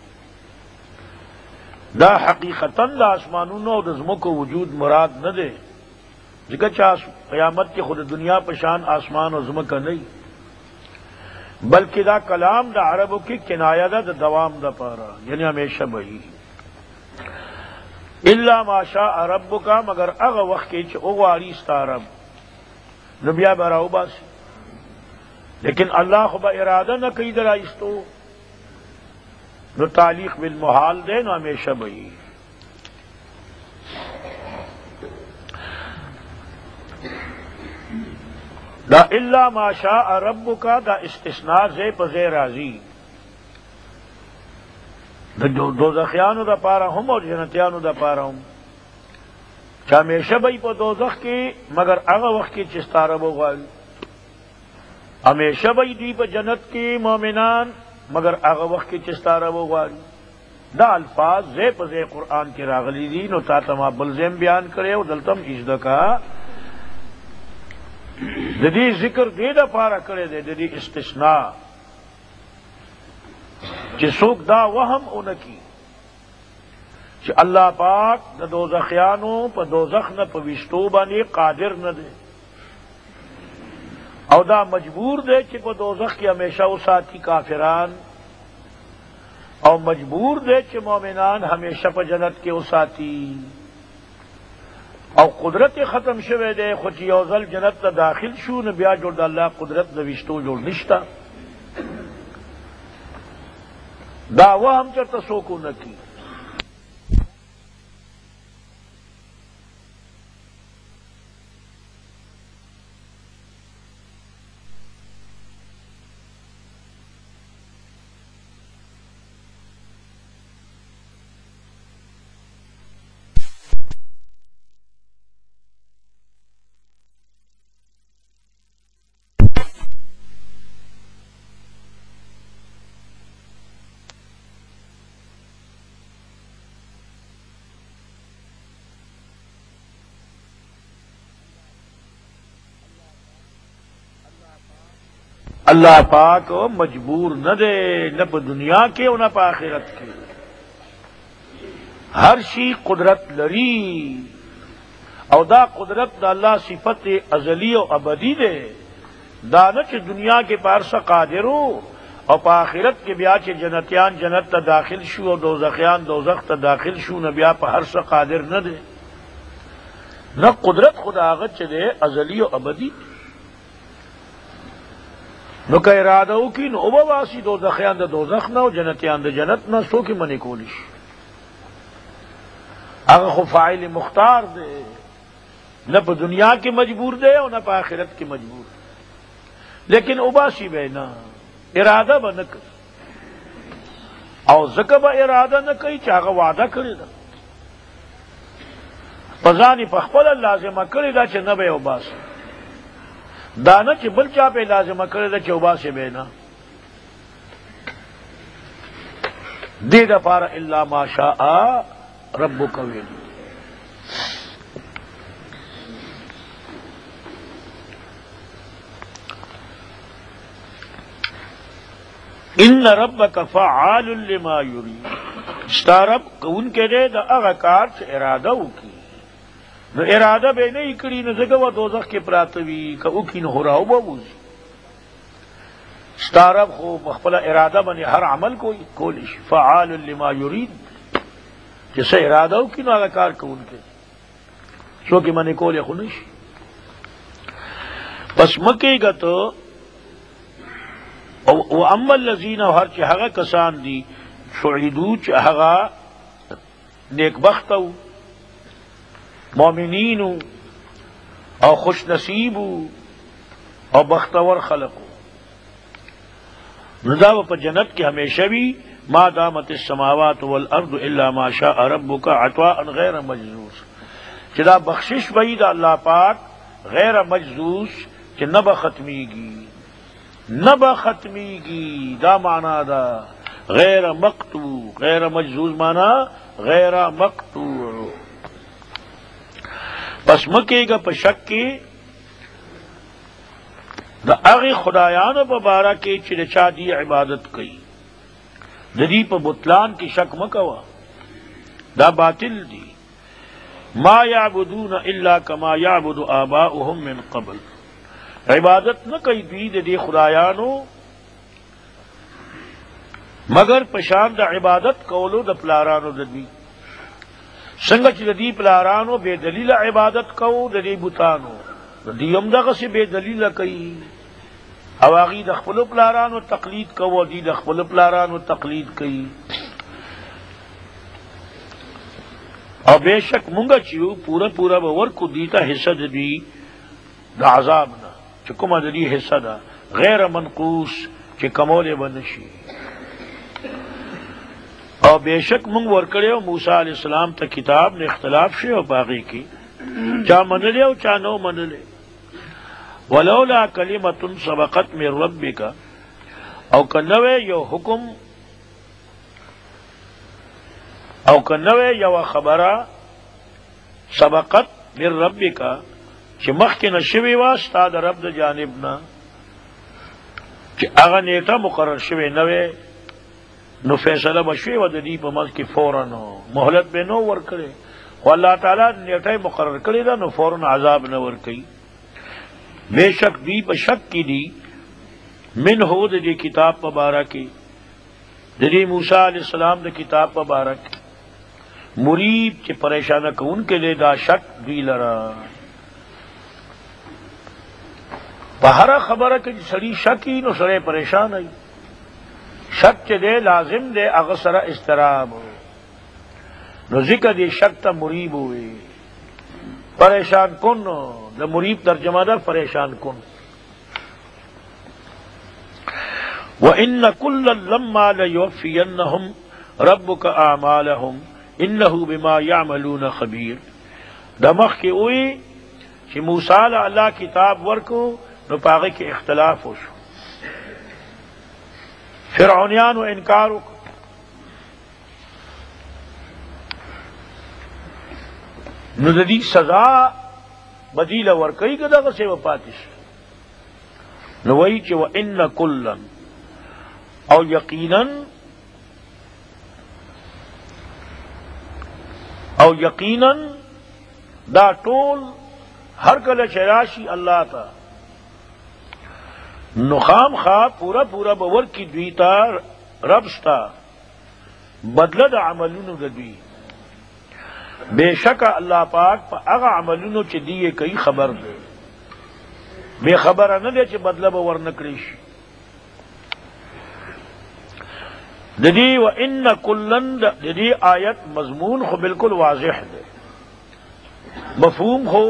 دا حقیقتاً دا آسمانونو او زمکو وجود مراد نہ دے ذکر چا قیامت کے خود دنیا پشان آسمان و زمکا نہیں بلکہ دا کلام دا عربوں کی کنایہ دا دوام دا پارا یعنی ہمیشہ بھئی الا ما شاء ربک مگر اغ وقت کے چ اوغاری استا رب نبیا براو باسی لیکن اللہ خو با ارادہ نہ کئی درا استو نو تعلیق بالمحال دے نو ہمیشہ بھئی دا الا ما شاء ربک دا استثناء زے پزے راضی دوزخیانو دا پارا ہم اور جنتیانو دا پارا ہم چې همیشه به په دوزخ کې مگر هغه وخت کې چې ستاره به وغواړي، ہمیشہ بھئی دوی په جنت کې مومنان مگر هغه وخت کې چې ستاره وغواړي. دا الفاظ ځای په ځای قرآن کې راغلي دي، نو تا ته ما بل ځای بیان کړی او دلته هم اجده کا. د دې ذکر دې دپاره کړی دی، د دې استثناء چې څوک دا وهم ونه کي چې الله پاک د دوزخیانو په دوزخ نه په ویشتو باندې قادر نه دی او دا مجبور دی چې په دوزخ کې همیشه وساتي کافران، او مجبور دی چې مؤمنان همیشه په جنت کې وساتي، او قدرت ختم شوه دی. خو چې یو ځل جنت ته داخل شو نو بیا جوړ د الله قدرت د ویشتو جوړ نشته. دا وهم چرته څوک ونه کي. اللہ پاک مجبور نہ دے، نہ پا دنیا کے و نہ پا آخرت کے. ہر شی قدرت لری، او دا قدرت دا اللہ صفت ازلی و ابدی دے. دا نہ چھ دنیا کے پارسا قادرو او پا آخرت کے بیا چھ جنتیان جنت تا داخل شو او دوزخیان دوزخ تا داخل شو نہ بیا پا ہر سا قادر نہ دے. نہ قدرت خدا آغت چھ دے ازلی و ابدی دے. نو که اراده وکړي نو وباسي دوزخیان د دوزخ نه او جنتیان د جنت نه. څوک یې منې کولی شي؟ هغه خو فاعل مختار دی، نه په دنیا کې مجبور دی او نه په آخرت کې مجبور دی، لیکن وباسي به نه، اراده به نه کوي. او ځکه به اراده نه کوي چې هغه وعده کړې ده، په ځان یې په خپله لازمه کړې ده چې نه به یې وباسي. دانا چې بل چا په لازمه کړی ده چې وباسي به نه. دې دپاره الا ما شاء ربک ویل. ان ربک فعال لما یرید. ستا رب کوونکی دی د هغه کار چې اراده وکړي. نو اراده به نه کړي نو ځکه و دوزخ کې پراته وي، که وکړي نو خو راوبوځي. ستا رب خو په خپله اراده باندې هر عمل کولی شي. فعال لما یرید، چې څه اراده وکړي نو هغه کار کوونکی، څوک یې منې کولی خو نه شي. پس مه کېږه ته. او اما الذین، او هر چې هغه کسان دي سعیدو چې هغه نیکبخته وو، مومنینو او خوش نصیبو او بختور خلقو، نو دا په جنت کې ہمیشہ بھی ما دامت السماوات والارض الا ما شاء ربک عطاء غیر مجزوز. چې دا بخشش وی دا اللہ پاک غیر مجزوز، چې نه به ختمیږي، نه به ختمیږي. دا معنی دا غیر مقطوع. غیر مجزوز معنی غیر مقطوع. پس مکے گا په شک کې دا هغې خدایانو په باره کې چې د چا دی عبادت کوي، د دې په بطلان کې شک مه کوه، دا باطل دی. ما یعبدون الا کما یعبد آباؤهم من قبل. عبادت نہ کوي دوی د دې خدایانو مگر پشان د عبادت کولو د پلارانو د دوی. څنګه چې د دې پلارانو بے دلیله عبادت کوو د دې بوتانو، د دې هم دغسې بے دلیله کوي، او هغوی د خپلو پلارانو تقلید کوو، او دوی د خپلو پلارانو تقلید کوي. او بے شک مونږ چې یو پوره به ورکو دوی ته حصه د دوی د عذاب نه، چې کومه د دې حصه ده غیر منقوص، چې کمولی به نشي. او بے شک منگ ورکڑے موسیٰ علیہ السلام تا کتاب نے اختلاف شے او باغی کی چا منلے او چا نو منلے ولولا کلمۃ سبقت من ربک او کنوے یو حکم او کنوے یو خبرہ سبقت من ربک چې مخکې نه شوې وه ستا د رب د جانب نه چې هغه نیټه مقرر شوې نه وې نو فیصله به شوې وه د دې په منځ کې فوراً مهلت به نو ورکړې خو الله تعالی نیټه مقرر کړې ده نو فوراً عذاب نه ورکوي بېشک دوی په شک کې دي منه د دې کتاب په باره کې د دې موسی علیه السلام د کتاب په باره کې مریب چې پریشانه کوونکی دی دا شک دوی لره په هره خبره کې چې سړي شک وي نو سړی پریشان وي شک چې دی لازم دی هغه سره اضطراب نو ذکر دی شک ته مریب ہوئے پریشان کن دا مریب ترجمہ در پریشان کن وَإِنَّ كُلًّا لَمَّا لَيُوَفِّيَنَّهُمْ رَبُّكَ أَعْمَالَهُمْ إِنَّهُ بِمَا يَعْمَلُونَ خَبِيرٌ دا مخ کې وی چې موسی علیہ اللہ کتاب ورکو نو پاغه کې اختلاف وشو فرعونیانو انکار وکړ نو د دې سزا بدیله ورکوي که دغه څه وپاتې شي نو وایي چې وان کلا او یقینا دا ټول هر کله چې راشي الله ته نو خامخا پورا پورا باور کی دوی تا رب ستا بدله د عملونو د دوی بے شک اللہ پاک پا اغا عملونو چی دیئے کئی خبر دے بے خبر نہ دے چی بدلہ با ورنکڑیش ددی و ان کلن ددی آیت مضمون خو بالکل واضح دے مفہوم ہو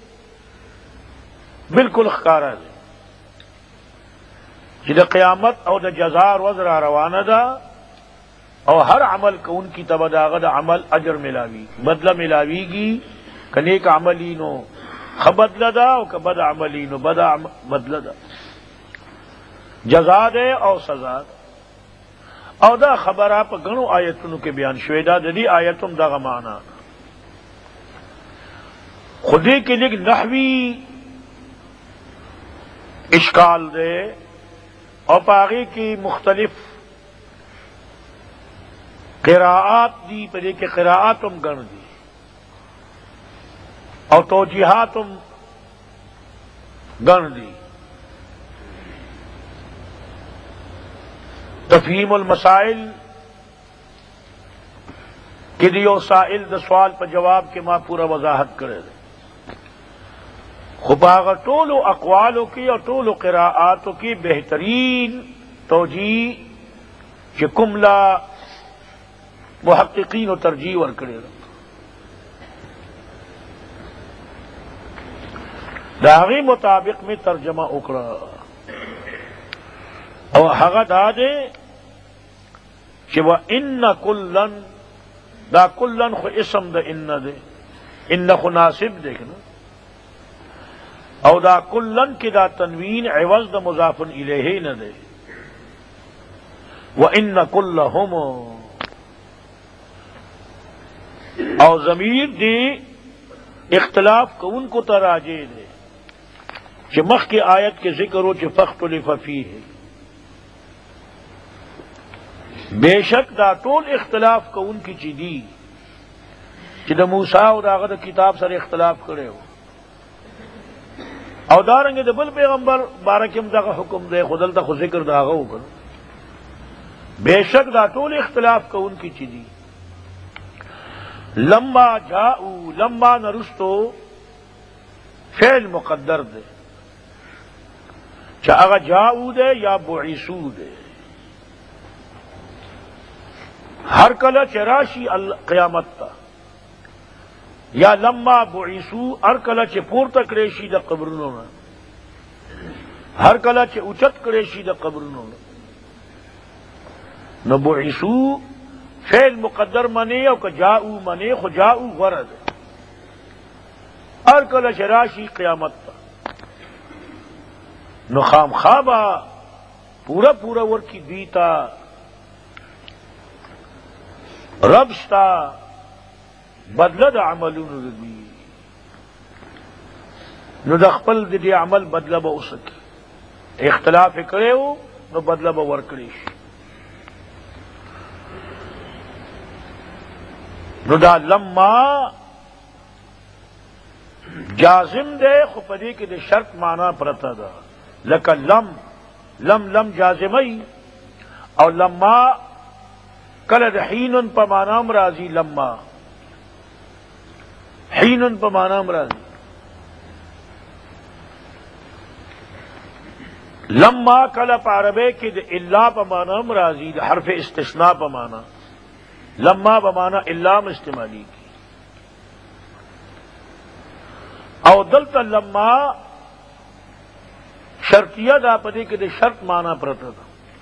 بالکل خکارا دے چی دا قیامت او دا جزار وزرا روانہ دا اور ہر عمل کو ان کی تبداغد عمل اجر ملاوی بدلہ ملاوی گی کنیک عملی نو خبدل دا او کبد عملی نو بدل دا جزا دے او سزا دے او دا خبر آپ گنو آیتونو کے بیان شویدہ دی آیتم دا غمانا خودی کے لیے نحوی اشکال دے اور پاغی کی مختلف قراءات دی پدے کے قراءاتم گن دی اور توجیحاتم گن دی تفہیم المسائل کہ دیو سائل دا سوال پر جواب کے ماں پورا وضاحت کرے دے خباغ ٹولو اقوالوں کی اور ٹولو قراءاتوں کی بہترین توجیح چکملہ محققین و ترجیح ور کرے داغی مطابق میں ترجمہ اکڑا اور حغا دا دے کہ وہ ان کلن دا کلن خو اسم دا ان دے ان خو ناصب دیکھنا او دا کلن کی دا تنوین عوض دا مضاف الیہ نہ دے وہ ان کلہم اور ضمیر دی اختلاف کو ان کو تراجے دے کہ مخ کی آیت کے ذکر ہو کہ فاختلف فیہ بے شک دا طول اختلاف کو ان کی چیدی کہ دا موسیٰ اور دا غد کتاب سر اختلاف کرے ہو او دارنگے دا بل پیغمبر بارکم دا حکم دے خودل تا خود ذکر دا غو کر بے شک دا طول اختلاف کو ان کی چیدی لما جاؤ لما نرستو فعل مقدر دے چاہ اگا جاؤ دے یا بعیسو دے ہر کلا چراشی قیامت تا یا لما بعیسو ہر کلا چ پور تکریشی دا قبرنوں ہر کلا چ اچت کریشی دا قبرنوں نو بعیسو فعل مقدر منے او کہ جاؤ منے خو جاؤ غرض ہر کل شراشی قیامت نخام خوابا پورا پورا ور کی دیتا ربشتا بدلد عملون ردی نو د خپل د دې عمل بدله به وسکي اختلاف یې کړی و نو بدله به ورکړی شي نو دا لما جازم دے خو پدی کې د شرط معنا پرته ده لکه لم جازمی او لما کله د حین په معنا راځي لما حین په معنا راځي لما کله په عربی کې د الا په معنا راځي د حرف استثناء په معنا لما په معنا الا استعمالي او دلته لما شرطیه دا پدې کې د شرط معنا پرته ده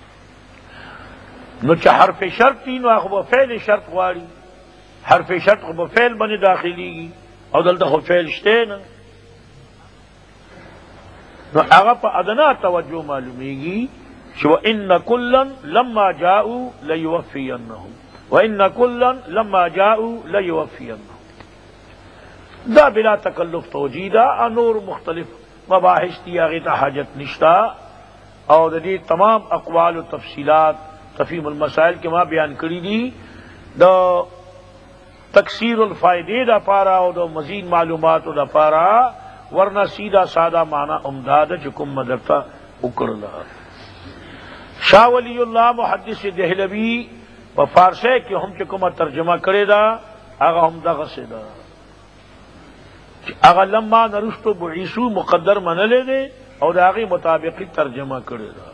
نو چې حرف شرط نو هغه فعل شرط غواړي حرف شرط خو فعل باندې داخليږي او دلته خو فعل شته نه نو هغه په ادنا توجه معلومیږي چې وان كلا لما جاءوا ليوفينهم وان كلا لما جاءوا ليوفينهم دا بلا تکلف توجیدہ نور مختلف مباحث دی هغه ته حاجت نشتا او د دې تمام اقوال او تفصیلات تفہیم المسائل کے ماں بیان کری دی دا تکثیر الفائدے دا پارا او دا مزید معلومات دا پارا ورنہ سیدھا سادہ معنی امداد چکم مدرتا اکڑلا شاہ ولی اللہ محدث دہلوی و فارسے کہ ہم چکم ترجمہ کرے دا آغا ہم دا غصے دا آغا لما نرشتو بعیسو مقدر من لے دے اور دا آغی مطابقی ترجمہ کرے دا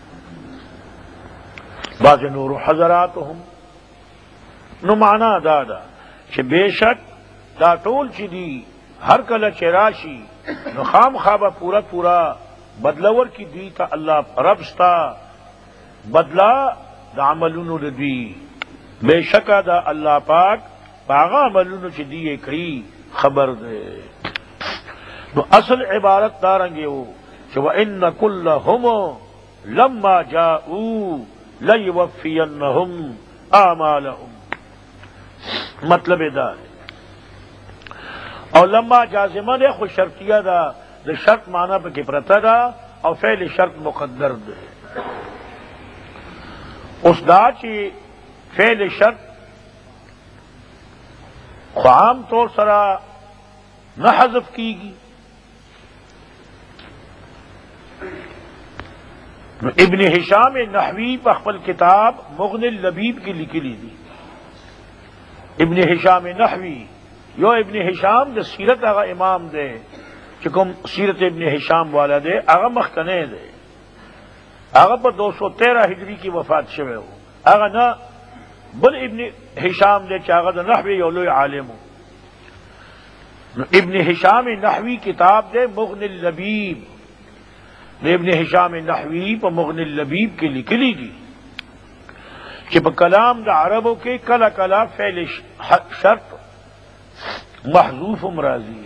بعض نور حضراتهم نو معنا دادا چې بشک دا ټول چې دی هر کله چې راشي نو خام خوابه پورا پورا بدلور کی دی ته الله رب ستا بدلا د عملونو دی بشک دا الله پاک باغ عملونو چې دی کوي خبر ده نو اصل عبارت دارنګ یو چې وان كلهم لما جاءوا لَيُوَفِّيَنَّهُمْ آمَالَهُمْ مطلب دا او لما جازمہ دے خو شرطیہ دا دا شرط معنی پہ کپرتا دا او فعل شرط مقدر دے اس دا چی فعل شرط خو عام طور سرا نہ حذف کی گی ابن ہشام نحوی پخپل کتاب مغن اللبیب کی لکھی لی دی ابن ہشام نحوی یو ابن ہشام جو سیرت آغا امام دے چکم سیرت ابن ہشام والا دے آغا مخکنے دے آغا پر 213 ہجری کی وفات شوے ہو آغا نا بل ابن ہشام دے چاغا دا نحوی یولو عالم ہو ابن ہشام نحوی کتاب دے مغن اللبیب ابن ہشام نحوی پا مغن اللبیب کے لکھ لی دی کہ پا کلام دا عربوں کے کلا کلا فعل شرط محذوف امراضی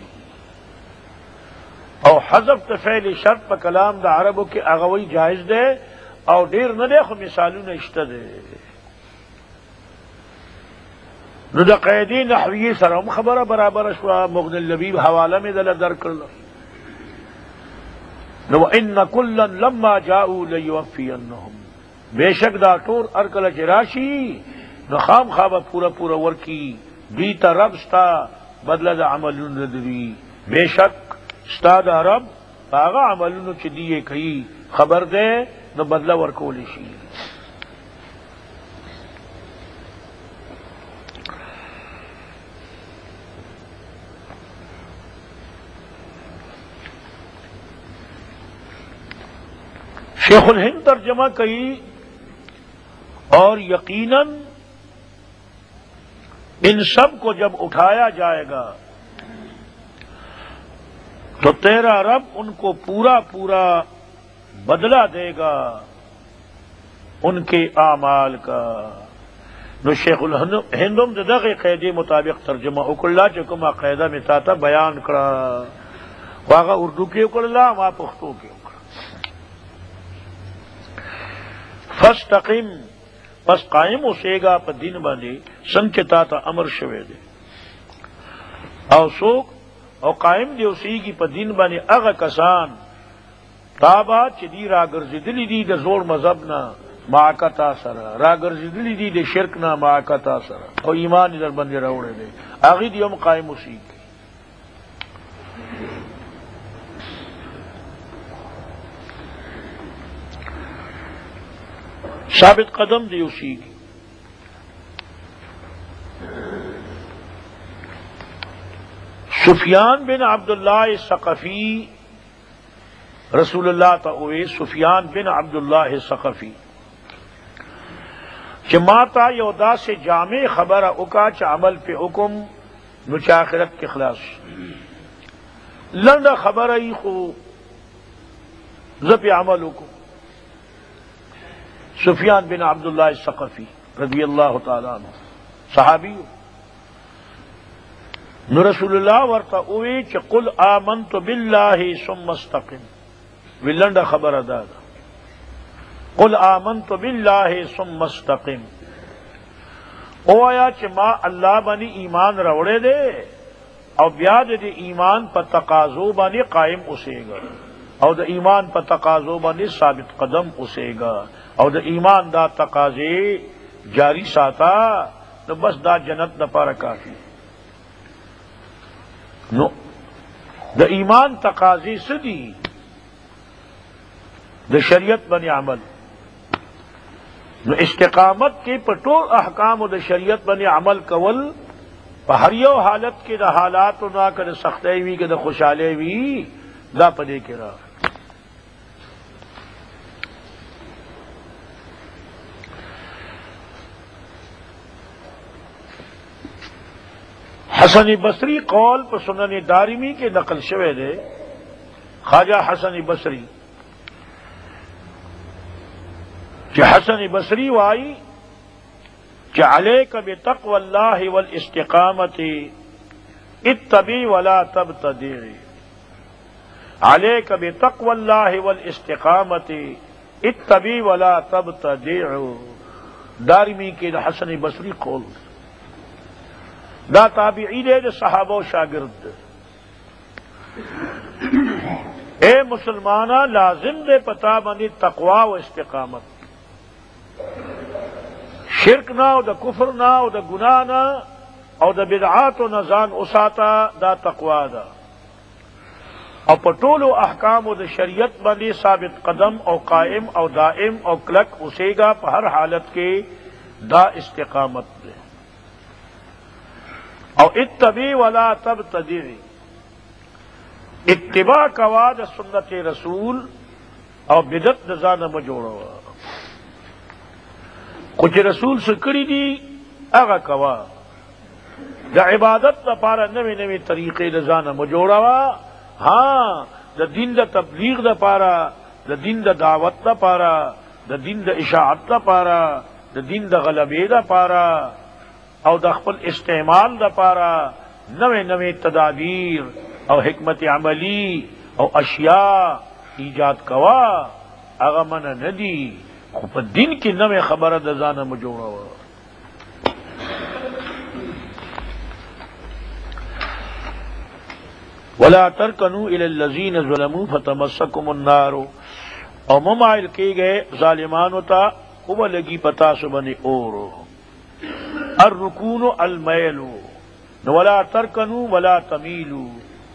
او حذف تا فعل شرط پا کلام دا عربوں کے اغوی جائز دے او دیر نہ دے خو مثالوں نے اشتہ دے نو دا قیدی نحوی سرم خبر برابر شوا مغن اللبیب حوالہ میں دل در کرلا نو ان كلا لما جاءوا ليوفينهم بے شک دا ټول ارکل چراشی نو خام خواب پورا پورا ورکی دیتا رب ستا بدل دا عملون ردوی بے شک ستا دا رب باغا عملون چی دیئے کئی خبر دے نو بدل ورکولی شی شیخ الہند ترجمہ کئی اور یقیناً ان سب کو جب اٹھایا جائے گا تو تیرا رب ان کو پورا پورا بدلہ دے گا ان کے اعمال کا نو شیخ الهندم دغه قاعده مطابق ترجمه وکړه چې کومه قاعده می تا بیان کړه واغه اردو کې وکړه ما پښتو کې وکړه. فاستقم پس قائم اوسېګا په دین باندې څنګه تا ته امر شوه دی او څوک او قائم دی اوسېږي په دین باندې هغه کسان تابا چې دی راګرځېدلې دي د زوړ مذهب نه معاکتا سره راګرځېدلې دي د شرک نه معاکتا سره او ایمان در باندې راوړی دی هغه دی هم قائم اوسېږي. ثابت قدم دی اوسېږي. سفیان بن عبداللہ الثقفی رسول اللہ تعالی سفیان بن عبداللہ الثقفی چې ماتا یو داسې جامع خبره وکا چې عمل په حکم نو چې آخرت کې خلاص لنډه خبره ای خو زه په عمل وکم. سفیان بن عبداللہ الثقفی رضی اللہ تعالی عنہ صحابی نو رسول اللہ ورته وی چې قل آمنت بالله ثم استقم ولنډه خبره ده قل آمنت بالله ثم استقم او آیا چې ما الله باندې ایمان راوړې ده او بیا د ایمان په تقاضو باندې قائم اوسېږي او د ایمان په تقاضو باندې ثابت قدم اوسېږي او د ایمان دا تقاضے جاری ساتا نو بس دا جنت د پاره کافی. نو د ایمان تقاضے سدی د شریعت باندې عمل نو استقامت کې په ټول احکام د شریعت باندې عمل کول په هر یو حالت کې د حالات او دا کړه سختۍ وی کې د خوشاله وی دا پدې کې را. حسن بصری قول پر سنن دارمی کے نقل شوے دے خواجہ حسن بصری کہ حسن بصری وائی کہ علیک بتقوی اللہ والاستقامت اتبع ولا تبتدع علیک بتقوی اللہ والاستقامت اتبع ولا تبتدع دارمی کے حسن بصری قول دا تابعی دے صحابہ و شاگرد اے مسلمانہ لازم دے پتا بندی تقوا و استقامت شرک نہ او دا کفر نہ او دا گناہ نہ او دا بدعات و نزان اساتا دا تقوا دا او پٹول و احکام و دا شریعت بندی ثابت قدم او قائم او دائم او کلک اسے گا پا ہر حالت کے دا استقامت دے او اتبع ولا تبتدع اتباع کوا د سنت رسول او بدعت د ځان مه جوړوه خو چې رسول څه کړي دي هغه کوا د عبادت لپاره نوې نوې طریقې د ځان مه جوړوه ها د دین د تبلیغ لپاره د دین د دعوت لپاره د دین د اشاعت لپاره د دین د غلبې لپاره او د خپل استعمال د پاره نوې نوې تدابیر او حکمت عملی او اشیاء ایجاد کوا هغه من نه دي خو په دین کې نوې خبره د ځانه مو جوړوه. ولا ترکنوا الی الذین ظلموا فتمسکم النار او ممائل کی گئے ظالمانو تا او لگی پتا سبنی اورو الرکون المیل ولا ترکنوا ولا تمیلوا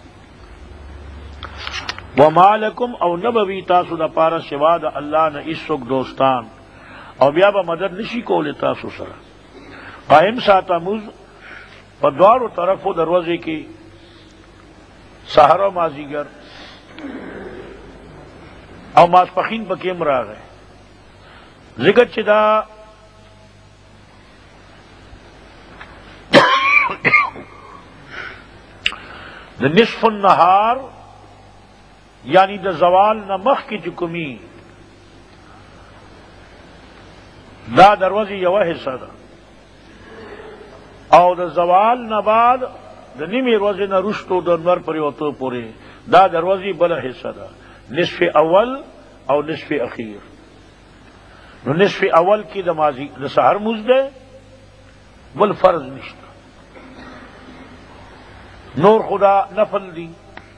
وما لکم او نبوی تاسو دا پارا سوا دا اللہ نا اسوک دوستان او بیا با مدد نشی کولی تاسو سر قائم ساتا مز پا دوارو طرفو دروازے کی سحر و مازیگر او ماسپخین پا کیم را گئے ذکر چدا دا نصف النهار یعنی دا زوال نمخ کی چکمی دا دروازی یو حصہ دا او د زوال نه بعد د نیمې ورځې نه وروسته د لمر پرېوتو پورې دا د ورځې بله حصه ده، نصف اول او نصف اخیر. نو نصف اول کې د مازی د سحر لمونځ دی، بل فرض نشته، نور خدا نفل دی،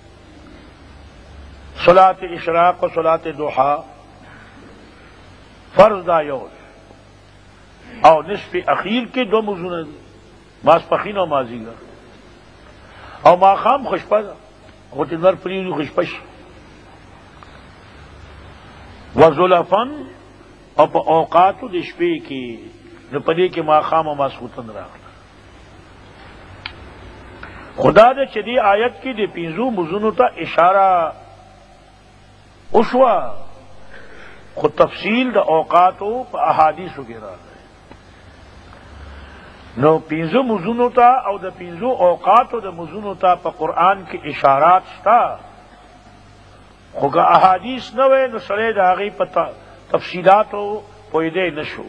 صلاة اشراق و صلاة دوحا فرض دا یو دی. او نصف اخیر کې دو لمونځونه دي، ماسپښین او مازدیګر. او ماښام خوشپه ده، خو چې لمر پرېوځي خوشپه شي. وزلفن او په اوقاتو د شپې کې، نو په دې کې ماښام او ماسخوتن راغله. خدا دې چې دې آیت کې د 5 لمونځونو ته اشاره وشوه، خو تفصیل د اوقاتو په احادیثو کې راغله. نو 5 لمونځونو ته او د 5 اوقاتو د لمونځونو ته په قرآن کې اشارات شته، خو که احادیث نه وی نو سړی د هغې په تفصیلاتو پوهېدی نه شو.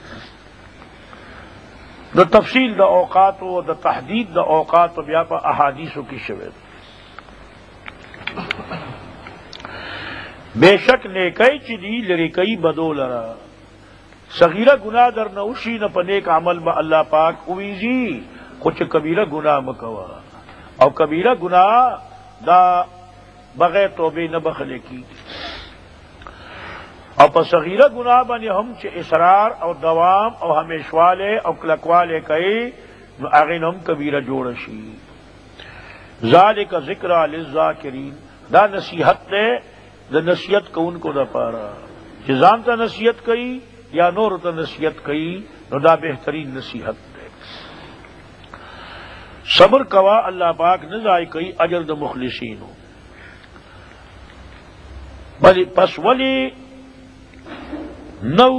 د تفصیل د اوقاتو او د تحدید د اوقاتو بیا په احادیثو کې شوی. بیشک نیکی چې دی لرې کوي بدو لره، صغیره گناہ در نوشی نہ پنیک عمل با اللہ پاک اویزی، کچھ کبیرہ گناہ مکوا، او کبیرہ گناہ دا بغیر توبے نہ بخلے کی. او پا صغیرہ گناہ بانی ہم چھ اصرار او دوام او ہمیشوالے او کلکوالے کئی، نو اغین ہم کبیرہ جوڑشی. ذالک ذکرہ للذاکرین، دا نصیحت دے، دا نصیحت کو ان کو دا پارا، جزان تا نصیحت کئی یا نور تا نصیحت کئی، نو دا بہترین نصیحت دے. صبر کوا اللہ پاک نزائی کئی اجر دا مخلصینو. بلی پس ولی نو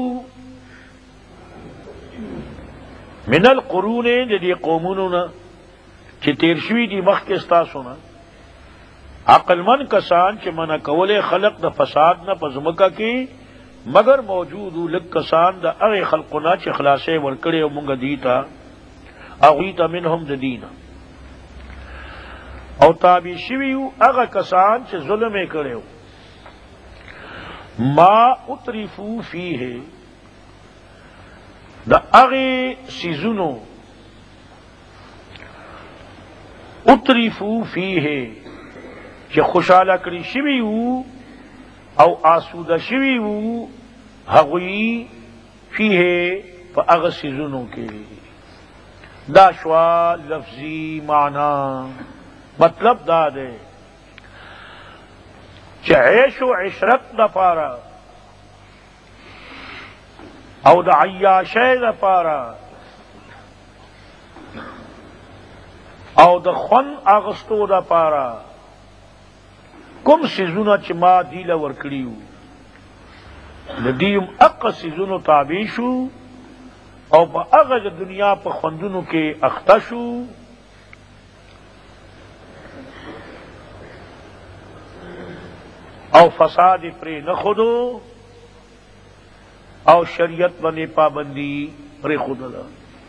من القرون دی قومونونا چی تیرشوی دی مخ کے ستاسونا، عقل من کسان چی منا کولے خلق دا فساد نا پزمکا کی، مگر موجودو لگ کسان دا اغی خلقنا چی خلاصے ورکڑے و منگا دیتا اغیتا منہم دا دینا. او تابی شویو اغا کسان چی ظلمے کرے ہو، ما اترفو فیہ، دا اغی سیزنو اترفو فیہ چی خوشحالہ کری شویو او آسودہ شویو ہغوی فیہ پا اغا سیزنو کے. دا شوا لفظی معنی مطلب دا دے چی عیش و عشرت دا پارا او دا عیاشے دا پارا او دا خون آغستو دا پارا کم سیزونا چی ما دیل ورکڑیو، ندیم اقا سیزونو تابیشو او پا اغا دنیا پا خوندونو کے اختشو. او فساد پری نخودو او شریعت بنے پابندی پری خودلا.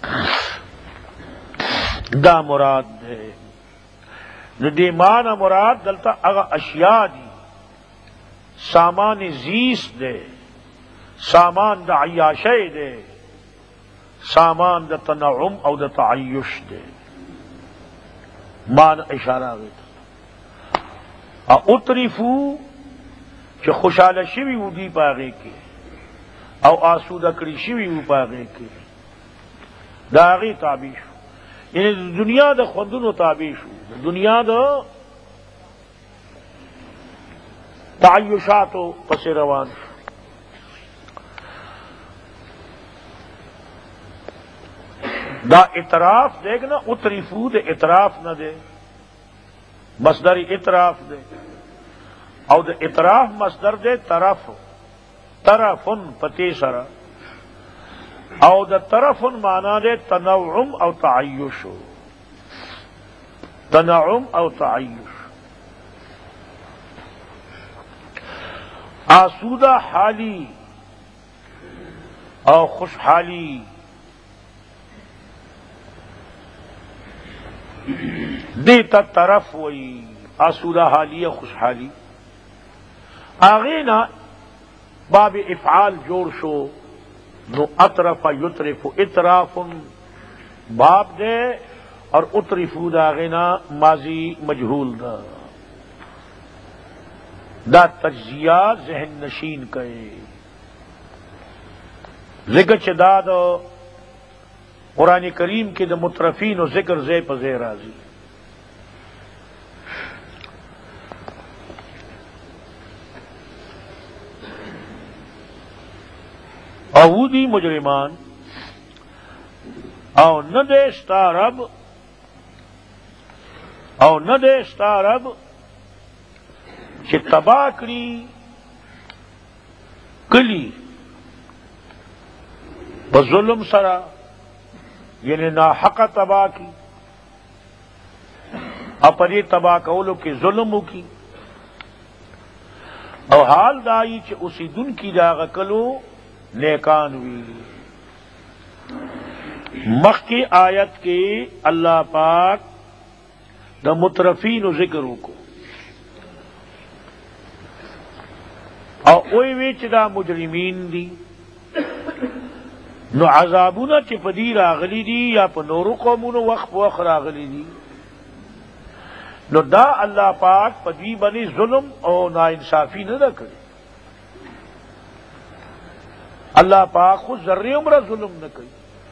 دا مراد ہے. ندی مانا مراد دلتا اغا اشیاء دی، سامان زیس دے، سامان دا عیاشے دے، سامان دا تنعم او دا تعیش دے. مان اشارہ گئے اترفو چھ خوشحال شوی و دی پاگے کے او آسودہ کری شوی و پاگے کے، دا آغی تابع شو، یعنی دنیا دا خوندن تابع شو، دنیا دا تعیشات و پس روان شو. دا اطراف دیکھنا اترفو دے اطراف نہ دے، مصدر اطراف دے، او دا اطراف مصدر دے طرف، طرفن پتی سرا، او دا طرفن مانا دے تنعم او تعیش، تنعم او تعیش. آسودہ حالی او خوشحالی دیتا طرف وئی آسودہ حالی خوشحالی آغینا باب افعال جوڑ شو نو اطرف یطرف اطراف باب دے اور اطرفو دا آغینا ماضی مجہول دا تجزیہ ذہن نشین کئے ذکر چدا دا قرآن کریم کے دا مترفین و ذکر زی پزے راضی اہودی مجرمان او نہ دیشتا رب کہ تباہ کری کلی بظلم سرا یعنی ناحق تباہ کی اپنی تباہ کولو کی ظلموں کی او حال دائی چ اسی دن کی جاغ کلو نیکانوی مخ کی آیت کے اللہ پاک دا مترفین و ذکروں کو او اوئی ویچ دا مجرمین دی نو عذابونا چی پدی راغلی دی یا پا نورو قومونو وقت راغلی دی نو دا اللہ پاک پدی بنی ظلم او ناانصافی نہ کرے اللہ پاک خود ذرے عمرہ ظلم نہ کری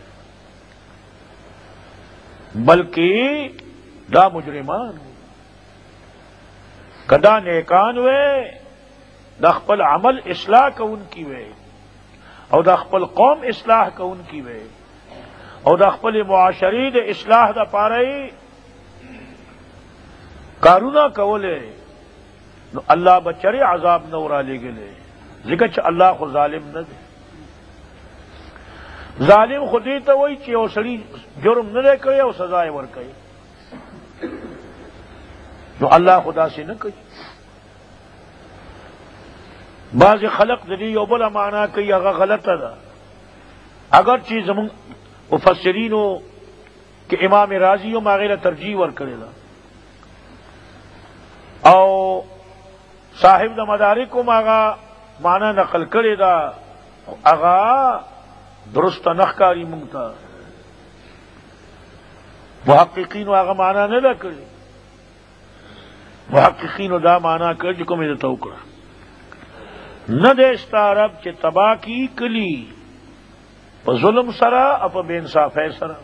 بلکہ دا مجرمان کدا نیکان وے دا خپل عمل اصلاح کا ان کی وے او دا خپل قوم اصلاح کا ان کی وے او دا خپل معاشری دا اصلاح دا پارئی کارونا کولے نو اللہ بچرے عذاب نورا لے گلے ذکر چھ اللہ خود ظالم نہ دے ظالم خودی تو وہی چی او سڑی جرم نہ دے کرے او سزائے ور کرے نو اللہ خدا سے نہ کہی بعض خلق دلی یو بلا معنی کئی اگا غلط دا اگر چیز مفسرینو کہ امام راضیو ماغیر ترجیح ور کرے دا او صاحب دا مدارکو ماغا معنی نقل کرے دا اگا درست نخکاری منگتا محققین آغا معنی نہ کرے محققین دا معنی کر جکو میں دیتا اکڑا نہ دیشتا رب چے تباہ کی کلی پا ظلم سرا اپا بے انصاف ہے سرا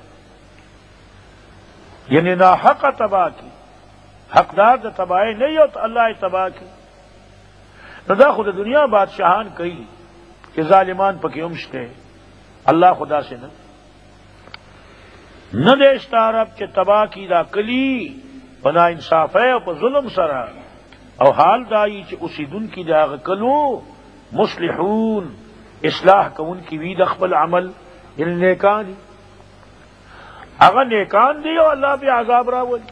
یعنی نا حق تباہ کی حقدار دا تباہ نہیں ہو تو اللہ تباہ کی نہ دا خود دنیا بادشاہان کئی کہ ظالمان پکی امشتے اللہ خدا سے نہ دیشتا رب چے تباہ کی دا کلی پنا انصاف ہے اور ظلم سرا او حال دائی چے اسی دن کی داغ کلو مصلحون اصلاح کا ان کی وید اخبل عمل یعنی نیکان اگر نیکان دی اللہ پہ عذاب راول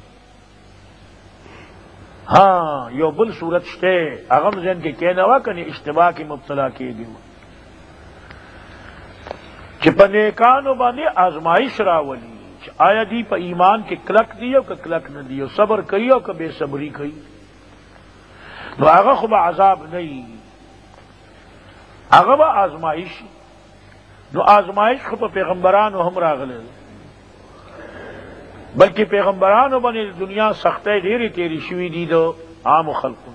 ہاں یو بل صورت شتے اغم زین کے کہنا ہوا کہ اشتباہ کی مبتلا کیے گئے چپ نیکانو بانے آزمائش راولی آیا دی پا ایمان کے کلک دیو کہ کلک نہ دیو صبر کریو کہ بے صبری کری نو آغا خوبا عذاب نہیں آغا با آزمائش نو آزمائش خوب پیغمبرانو ہم راغلے بلکہ پیغمبرانو بنے دنیا سختے دیری تیری شوی دی دو عام خلقوں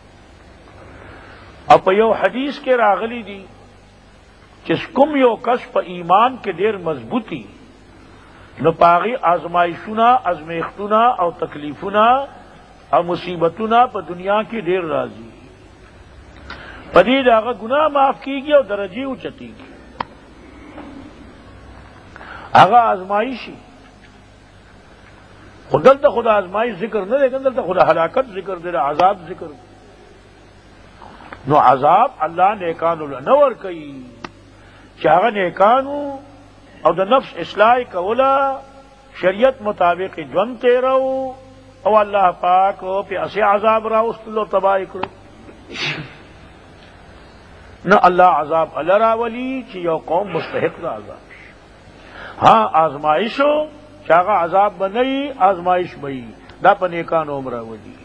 اب یو حدیث کے راغلی دی جس کم یو کس پا ایمان کے دیر مضبوطی نو پاغی آزمائشنا ازمیختنا او تکلیفنا او مصیبتنا پا دنیا کی دیر راضی پدید آغا گناہ معاف کی گی اور درجی اچتی گی آغا آزمائشی خودل تا خدا آزمائش ذکر نہ لیکن دل تا خدا ہلاکت ذکر دے رہا عذاب ذکر نو عذاب اللہ نیکانو لنور کئی چاہا نیکانو او دا نفس اصلاح کولا شریعت مطابق جون تیرو او اللہ پاک پہ اسی عذاب راو استلو تباہ کرو نہ اللہ عذاب اللہ راولی چی یو قوم مستحق دا عذاب ہاں آزمائشو چاغا عذاب بنئی آزمائش بئی دا پنیکان عمرہ ولی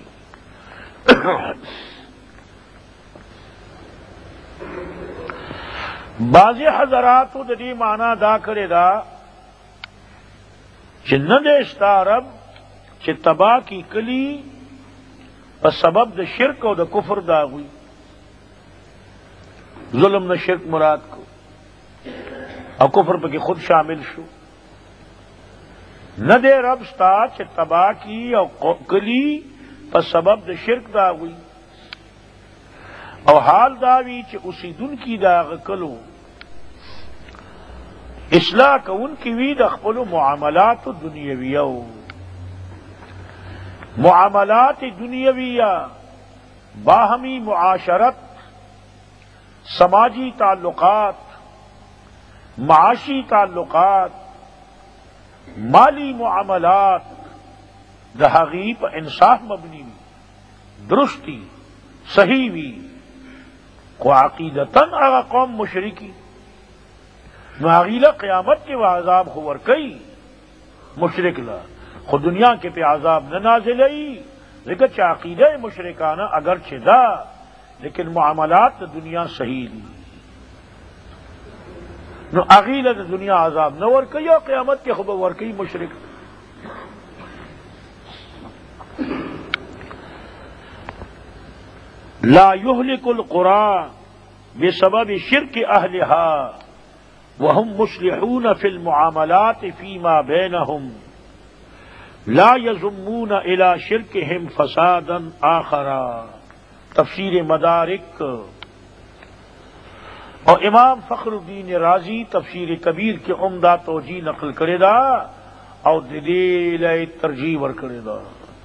بعض حضرات دی معنی دا کرے دا چھ نہ دیشتا رب چھ تباہ کی کلی پس سبب دا شرک و دا کفر دا ہوئی ظلم نہ شرک مراد کو اور کفر پہ کی خود شامل شو نہ دے رب ستا چھ تباہ کی اور کلی پس سبب دا شرک دا ہوئی اور حال داوی چھ اسی دن کی دا غکلو اصلاح کا ان کی وید اخبل معاملات دنیاویہ معاملات دنیاویہ باہمی معاشرت سماجی تعلقات معاشی تعلقات مالی معاملات دہغیب انصاف مبنی بھی درستی صحیح بھی کو عقیدتاً آغا قوم مشرکی معاغیلہ قیامت کے وہ عذاب خور کئی مشرک لا خود دنیا کے پہ عذاب نہ نازل لیکن عقیدہ مشرکانہ اگر دا لیکن معاملات دنیا صحیح دی نو عقیدہ دنیا عذاب نہ ور کئی اور قیامت کے خبر ور کئی مشرک لا يهلك القرى بسبب شرك اهلها وهم مصلحون في المعاملات فيما بينهم لا يضمون الى شركهم فسادا آخرا تفسیر مدارک اور امام فخر الدین رازی تفسیر کبیر کے عمدہ توجیہ نقل کرے دا اور دلیل ترجیح ور کرے دا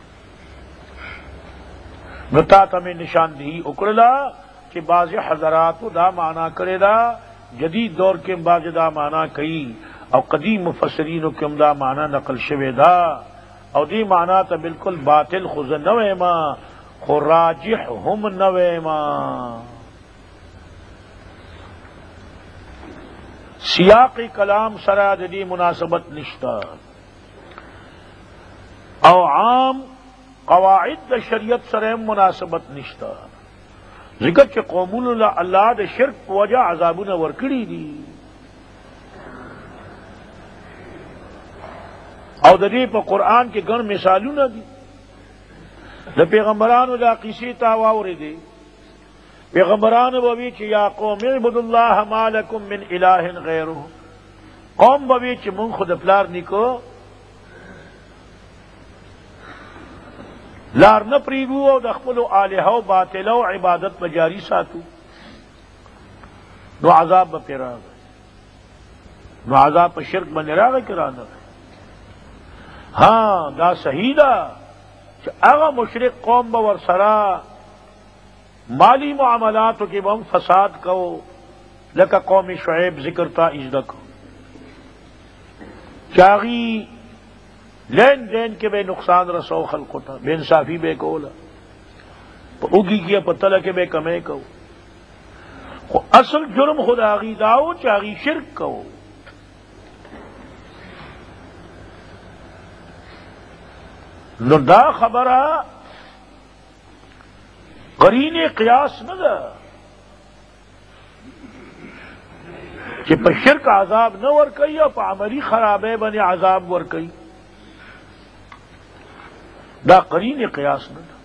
نتا تمہیں نشاندہی اکڑلا کہ بعض حضرات دا معنی کرے دا جدید دور کے بعض دا معنی کئی اور قدیم مفسرین کے دا معنی نقل شوے دا اور دی معنی تا بالکل باطل خود نوے ما خو راجح ہم نوے ما سیاق کلام سرا دی مناسبت نشتا او عام قواعد دا شریعت سرم مناسبت نشتا ذکر کے قومون اللہ دا شرک وجہ عذابنا ورکڑی دی او دا دی پا قرآن کے گن مثالونا دی دا پیغمبرانو دا قیسی تاواوری دی پیغمبرانو بوی چی یا قوم اعبدوا اللہ ما لکم من الہ غیرہ قوم بوی چی من خود پلار نکو لار نہ پریگو او دخپلو آلہو باطلو عبادت بجاری ساتو نو عذاب بپیرا گئے نو عذاب پر شرک بنرا گئے کرانا گئے ہاں دا صحیح دا کہ اغا مشرک قوم باور سرا مالی معاملاتو کی بم فساد کو لکا قوم شعیب ذکر تا اجدکو چاغی لین دین کے بے نقصان رسو خلق ہوتا بے انصافی بے کولا اگی کیا پتلا کے بے کمے کو اصل جرم خدا آگی داؤ چاگی شرک کو نو دا خبرہ قرین قیاس نہ دا کہ پہ شرک عذاب نہ ورکئی اور پہ عملی خرابے بنے عذاب ورکئی دا قرین قیاس نہ دا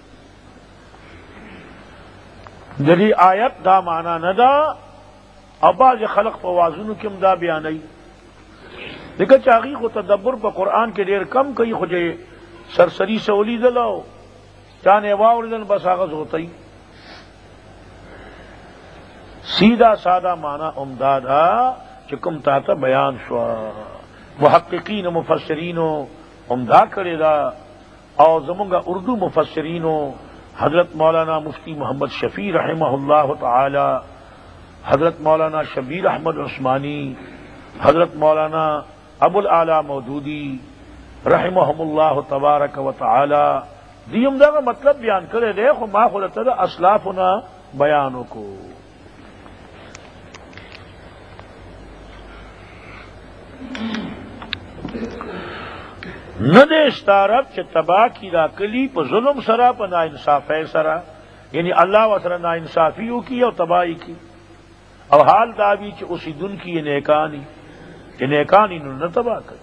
جدی آیت دا معنی نہ دا اباز خلق فوازن کم دا بیانئی لیکن چاہی کو تدبر پہ قرآن کے دیر کم کئی خجے سرسری سولی دلاؤ چانے واوردن بس آغاز ہوتا ہی سیدھا سادہ معنی امدادا چکم تاتا بیان شوا محققین و مفسرین و امداد کرے دا اور زمانگا اردو مفسرین و حضرت مولانا مفتی محمد شفیع رحمہ اللہ تعالی حضرت مولانا شبیر احمد عثمانی حضرت مولانا ابو الاعلی مودودی رحمہم اللہ تبارک و تعالی دیم دا کا مطلب بیان کرے دے خو ما خلطا دا اسلافنا بیانوں کو نہ دے استارب چ تباہ کی دا کلی پا ظلم سرا پا نا انصافی سرا، یعنی اللہ وسر نا انصافیوں کی اور تباہی کی، اور حال داوی چ اسی دن کی یہ نیکانی نہ تباہ کر۔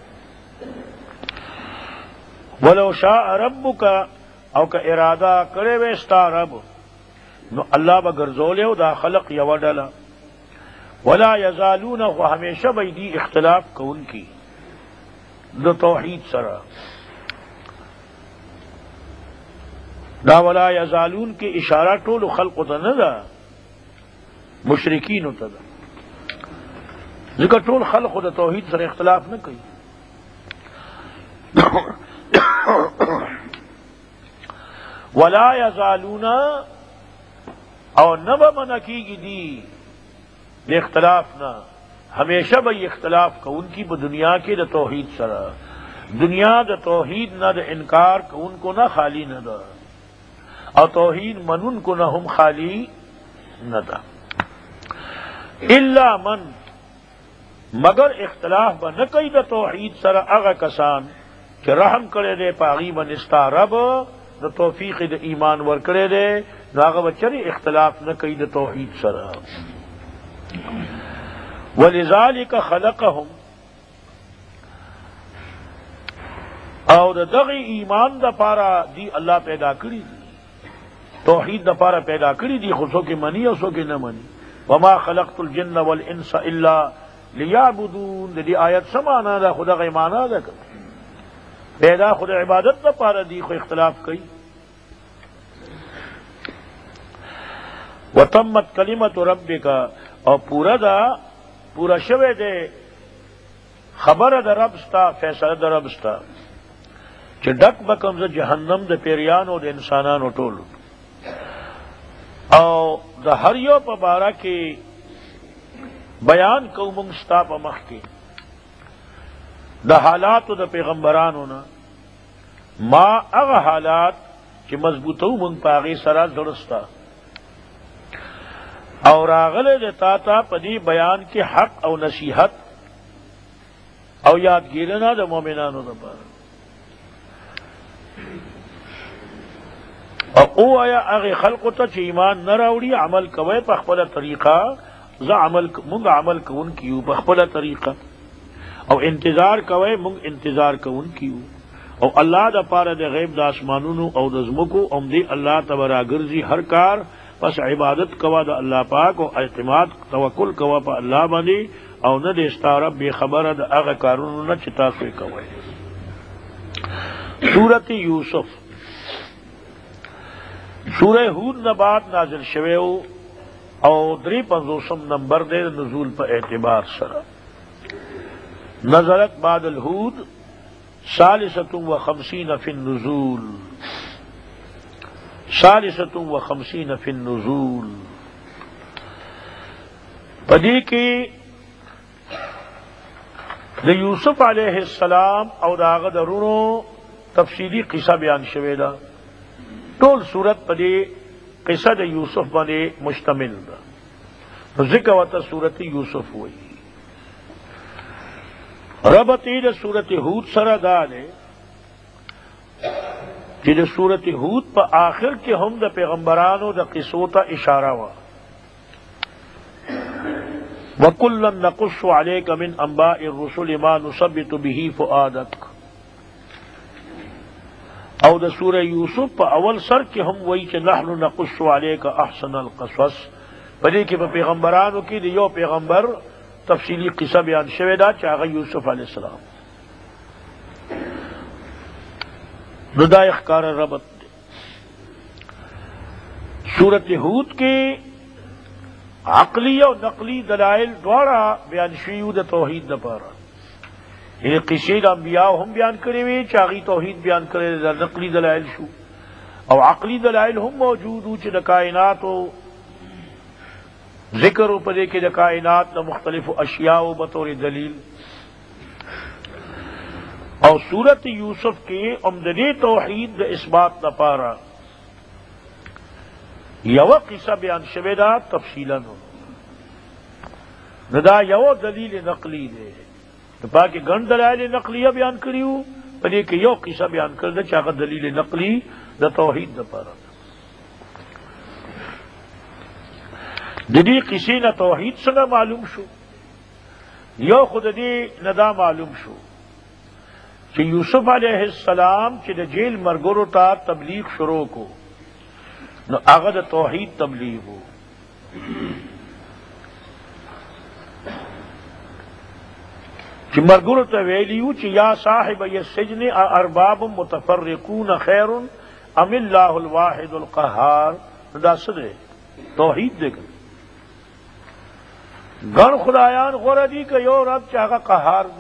ولو شاء ربک او کا ارادہ کرے وے استا رب نو اللہ بگرزولے دا خلق یو ڈلا، ولا یزالون و ہمیشہ بیدی اختلاف کون کی دو توحید سرا، دا ولا یزالون کے اشارہ ٹول خلق تا نہ دا مشرکین تا دا، ذکر ٹول خلق دا توحید سر اختلاف نہ کئی۔ ولا یزالون اور نہ بمنع کی گی دی اختلاف نہ، ہمیشہ بھئی اختلاف کا ان کی دنیا کے دا توحید سرا، دنیا دا توحید نہ دا انکار کا ان کو نہ خالی نہ دا، اور توحید منن کو نہ ہم خالی نہ دا، الا من مگر اختلاف با نہ کئی دا توحید سرا اغا کسان کہ رحم کرے دے پاغی بنستا رب دا توفیق دا ایمان ور کرے دے ناغا بچری اختلاف نہ کئی دا توحید سرا۔ ولذالک خلقہم او دا دغی ایمان دا پارا دی اللہ پیدا کری دی، توحید دا پارا پیدا کری دی، خود سو کے منی اور سو کے نہ منی۔ وما خلقت الجن والانس الا لیعبدون، دی آیت سمانا دا خدا غی مانا دا کر پیدا خود عبادت دا پارا دی، خود اختلاف کئی۔ وتمت کلمت ربک اور پورا شوے دے خبر دا ربستا، فیصلہ دا ربستا چھ ڈک بکم دا جہنم دا پیریانو دا انسانانو ٹولو، او دا ہر یو پا بارا کی بیان کو منگستا پا مخ کی دا حالاتو دا پیغمبرانو نا، ما اغا حالات چھ مضبوطو منگ پاغی سرا درستا، اور آغل دیتا تا پدی بیان کی حق او نصیحت او یادگیرنا دا مومنانو دا پارا، اور او آیا اغی خلقو تا چھ ایمان نراوڑی عمل کوئے پا خپلا طریقہ، منگ عمل کون کیو پا خپلا طریقہ، او انتظار کوئے منگ انتظار کون کیو، او اللہ دا پارا دا غیب دا اسمانونو او دا زمکو ام دی اللہ تبرا گرزی ہر کار، پس عبادت کوا دا اللہ پاک او اعتماد توکل کوا پا اللہ بندی، او نہ دے استارب بے خبر دا اغا کارونو نہ چتا سوئے کوئے۔ سورت یوسف سورہ ہود نبات نازل شویو او 53 نمبر دے نزول پا اعتبار سرا، نزلت بعد الہود 53 فی النزول، 53 فی النزول، پدی کی دا یوسف علیہ السلام او دا آغا دا رونو تفصیلی قصہ بیان شویدہ، طول صورت پدی قصہ دا یوسف بنے مشتمل دا، ذکر وطا صورت یوسف ہوئی، ربطی دا صورت ہود سر دانے کہ دا صورت ہود پا آخر کے ہم دا پیغمبرانو دا قصو تا اشارہ وا، وَكُلًّا نَقُصُّ عَلَيْكَ مِنْ أَنْبَاءِ الرُّسُلِ مَا نُثَبِّتُ بِهِ فُؤَادَكَ، او دا سورہ یوسف پا اول سر کے ہم وہی کہ نحن نقص علیک احسن القصص، پدے کہ پا پیغمبرانو کی دیو پیغمبر تفصیلی قصہ بیان شویدہ چاہا یوسف علیہ السلام، ندا اخکار ربط دے۔ سورت ہود کے عقلی و نقلی دلائل دوارا بیان شیود توحید دا پارا، یعنی قصید انبیاء ہم بیان کرے ہوئے چاہی توحید بیان کرے دا نقلی دلائل شو، او عقلی دلائل ہم موجود ہو چھ دا کائنات و ذکر و پدے کے دا کائنات دا مختلف اشیاء و بطور دلیل، اور سورت یوسف کے امدنی توحید دا اس بات دا پارا یو قصہ بیان شویدہ تفصیلاً ہو، ندا یو دلیل نقلی دے پاکی گن دلائل نقلیہ بیان کریو، پدې کې یو قصه بیان کړل چې هغه دلیل نقلی د توحید لپاره د دې قصې نه توحید څنګه معلوم شو یو خود دې ندا معلوم شو چې یوسف علیه السلام چې د جیل مرګورو ته تبلیغ شروع کو نو هغه د توحید تبلیغ وو چې مرګورو ته ویلیو چې یا صاحب السجن ارباب متفرقون خیر ام الله الواحد القهار دا څه دی توحید دی ګڼ خدایان غوره دي که یو رب چې هغه قهار دی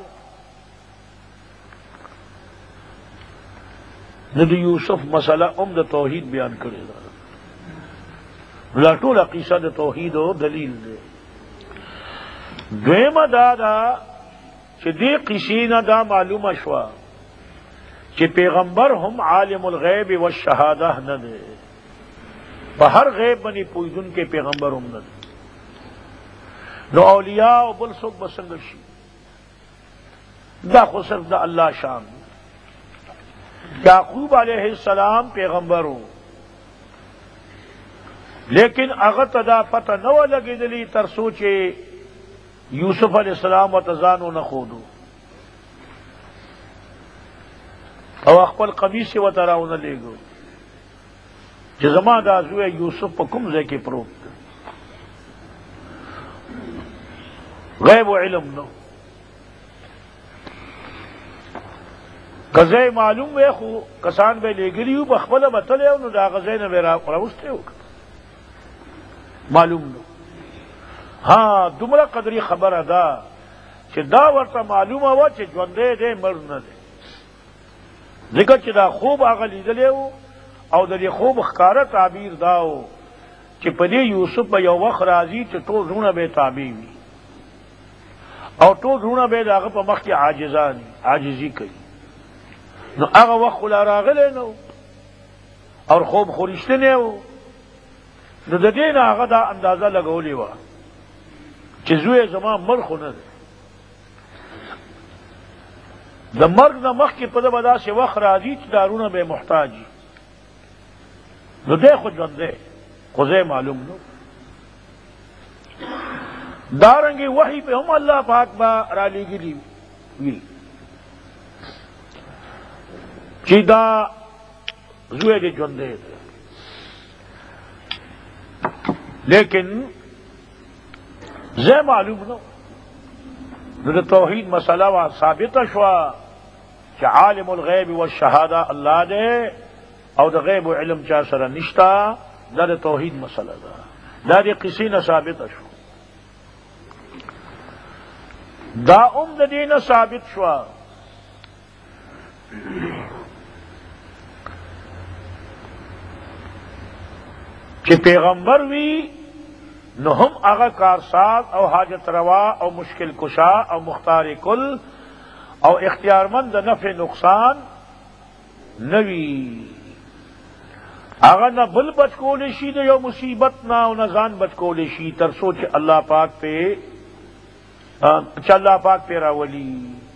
نو د یوسف مسله د توحید بیان کړې ده دا ټوله قصه د توحید او دلیل دی دویمه دا ده چې دې قصې نه دا معلومه شوه چې پیغمبر هم عالم الغیب والشهاده نه دی په هر غیب باندې پوهېدونکی پیغمبر هم نه دی نو اولیاء او بل څوک به څنګه شي دا خو صرف د الله شان یعقوب علیہ السلام پیغمبر ہو لیکن هغه ته دا پته نه و لګېدلې تر څو چې یوسف علیہ السلام ورته ځان ونه ښودو او خپل قمیص یې ورته راونه لېږو چې زما دا زوی یوسف په کوم ځای کې پروت دی غیب و علم نو غزه معلوم وی خو کسان به لګلیو په خپل متلو نو دا غزه نه راوسته وک معلوم نو ها دومره قدرې خبره ده چې دا ورته معلومه و چې ژوندې دی مړ نه دی ځکه چې دا خوب هغه لیدلی و او د دې خوب ښکاره تعبیر دا و چې په دې یوسف به یو وخت راځي چې ټول زړونه به تابع وي او ټول زړونه به د هغه په مخ کې عاجزي کوي نو هغه وخت خو لا راغلی نه او خوب خو رښتینی و نو د دې نه هغه دا اندازه لګولې وه چې زوی زما مړ خو نه دی د مرګ نه مخکې په ده به داسې وخت راځي چې دارونه به محتاج وي نو دی خو ژوندی خو ځای معلوم نو دارنګې وحی په هم الله پاک به رالیږلي وي چې دا زوی دی ژوندی دی لیکن ځای معلوم نو نو د توحید مسله وا ثابته شوه چې عالم الغیب والشهاده الله دی او د غیب و علم چا سره نشته دا د توحید مسله ده دا د قصې نه ثابته شو دا د دې نه ثابت شوه چې پیغمبر وی نو هم هغه کارساز او حاجت روا او مشکل کشا او مختار کل او اختیارمند د نفع نقصان نوی هغه نه بل بچ کولی شي د یو مصیبت نه او نه ځان بچ کولی شي تر څو چې الله پاک پہ راولی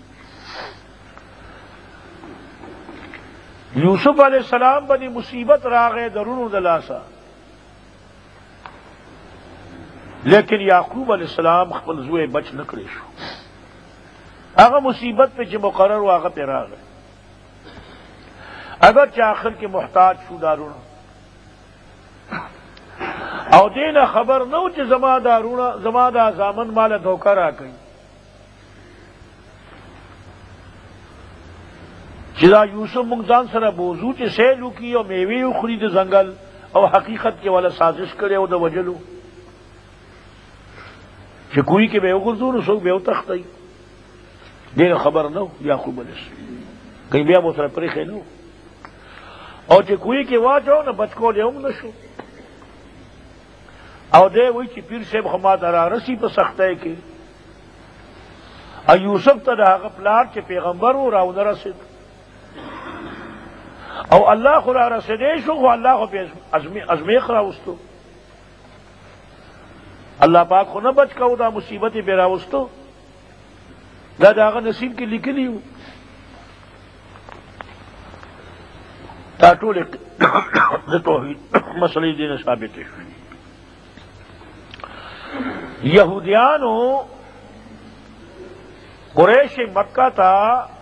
یوسف علیہ السلام بنی مصیبت راغے درونو دلاسا لیکن یعقوب علیہ السلام خپل زوی بچ نکړی شو هغه مصیبت پہ چې مقرر و هغه پہ راغی اگر چې آخر کې محتاج شو دارونه او دینا خبر نو چې زما دا زامن مال دھوکہ را کوي چې دا یوسف مونږ ځان سره بوزو چې سیل وکړي او میوې وخوري د ځنګل او حقیقت کې والا سازش کړي او د وجلو چې کوی کې به وګرځو نو څوک به وتښتي دینا خبر نو یعقوب علیہ السلام کہیں بیا مو سره پرېښی نو او چې کوی کې واچو نه بچ کولی هم نشو او دی وی چې پیر صاحب خو ما ته رارسي په سختۍ کې او یوسف ته د هغه پلار چې پیغمبر و راونه رسېد او الله خو را رسېدی شو خو الله خو پې ازمیخ راوستو الله پاک خو نه بچ کو دا مصیبت یې پې راوستو دا د هغه نصیب کې لیکلي وو دا ټول د توحید مسلې دې نه ثابتې شوې. یهودیانو قریش مکہ تا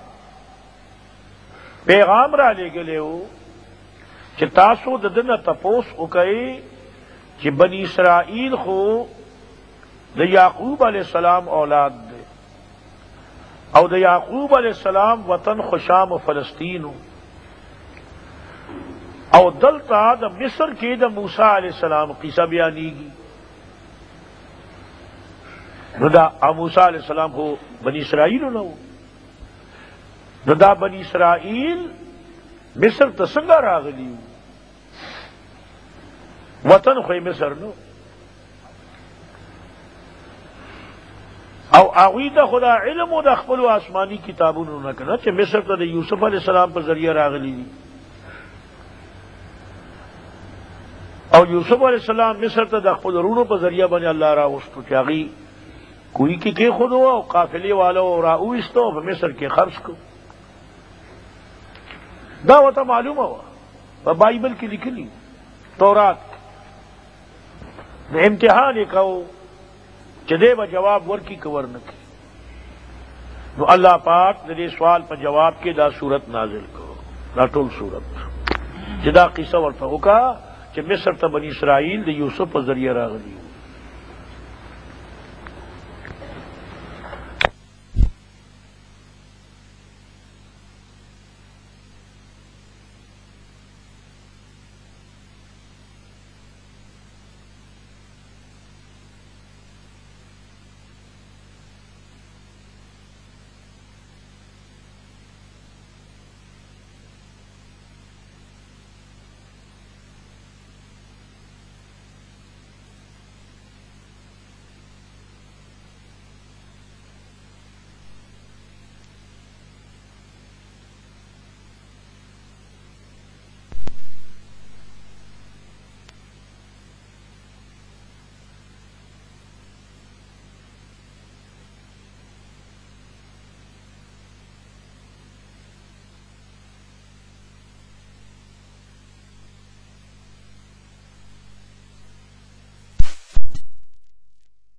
پیغام را لېږلی و چې تاسو د ده نه تپوس وکئ چې بني اسرائیل خو د یعقوب علیہ السلام اولاد دی او د یعقوب علیہ السلام وطن خو شام و فلسطین او دلتا د مصر کې د موسی علیہ السلام قصه بیانېږي. نو دا موسی علیہ السلام خو بنی اسرائیل نه و، نو دا بنی اسرائیل مصر ته څنګه راغلی وطن خو مصر نو، او هغوی ته خو دا علم و د خپلو آسماني کتابونو نه که نه چې مصر ته د یوسف علیہ السلام په ذریعه راغلی دي، او یوسف علیہ السلام مصر ته د خپلو رونو په ذریعه باندې الله راوستو چې هغوی کوئی کی کېښودو او قافلې والو راوویستو او په مصر کې خرڅ کړو. دا ورته معلومه وه، په بایبل کې لیکلي تورات. د امتحان یې کوو چې دی به جواب ورکړي که ورنه کړي. نو الله پاک د دې سوال په جواب کې دا صورت نازل کړو، دا ټول صورت چې دا قصه ورته وکړه چې مصر ته بني اسرائیل د یوسف په ذریعه راغلي.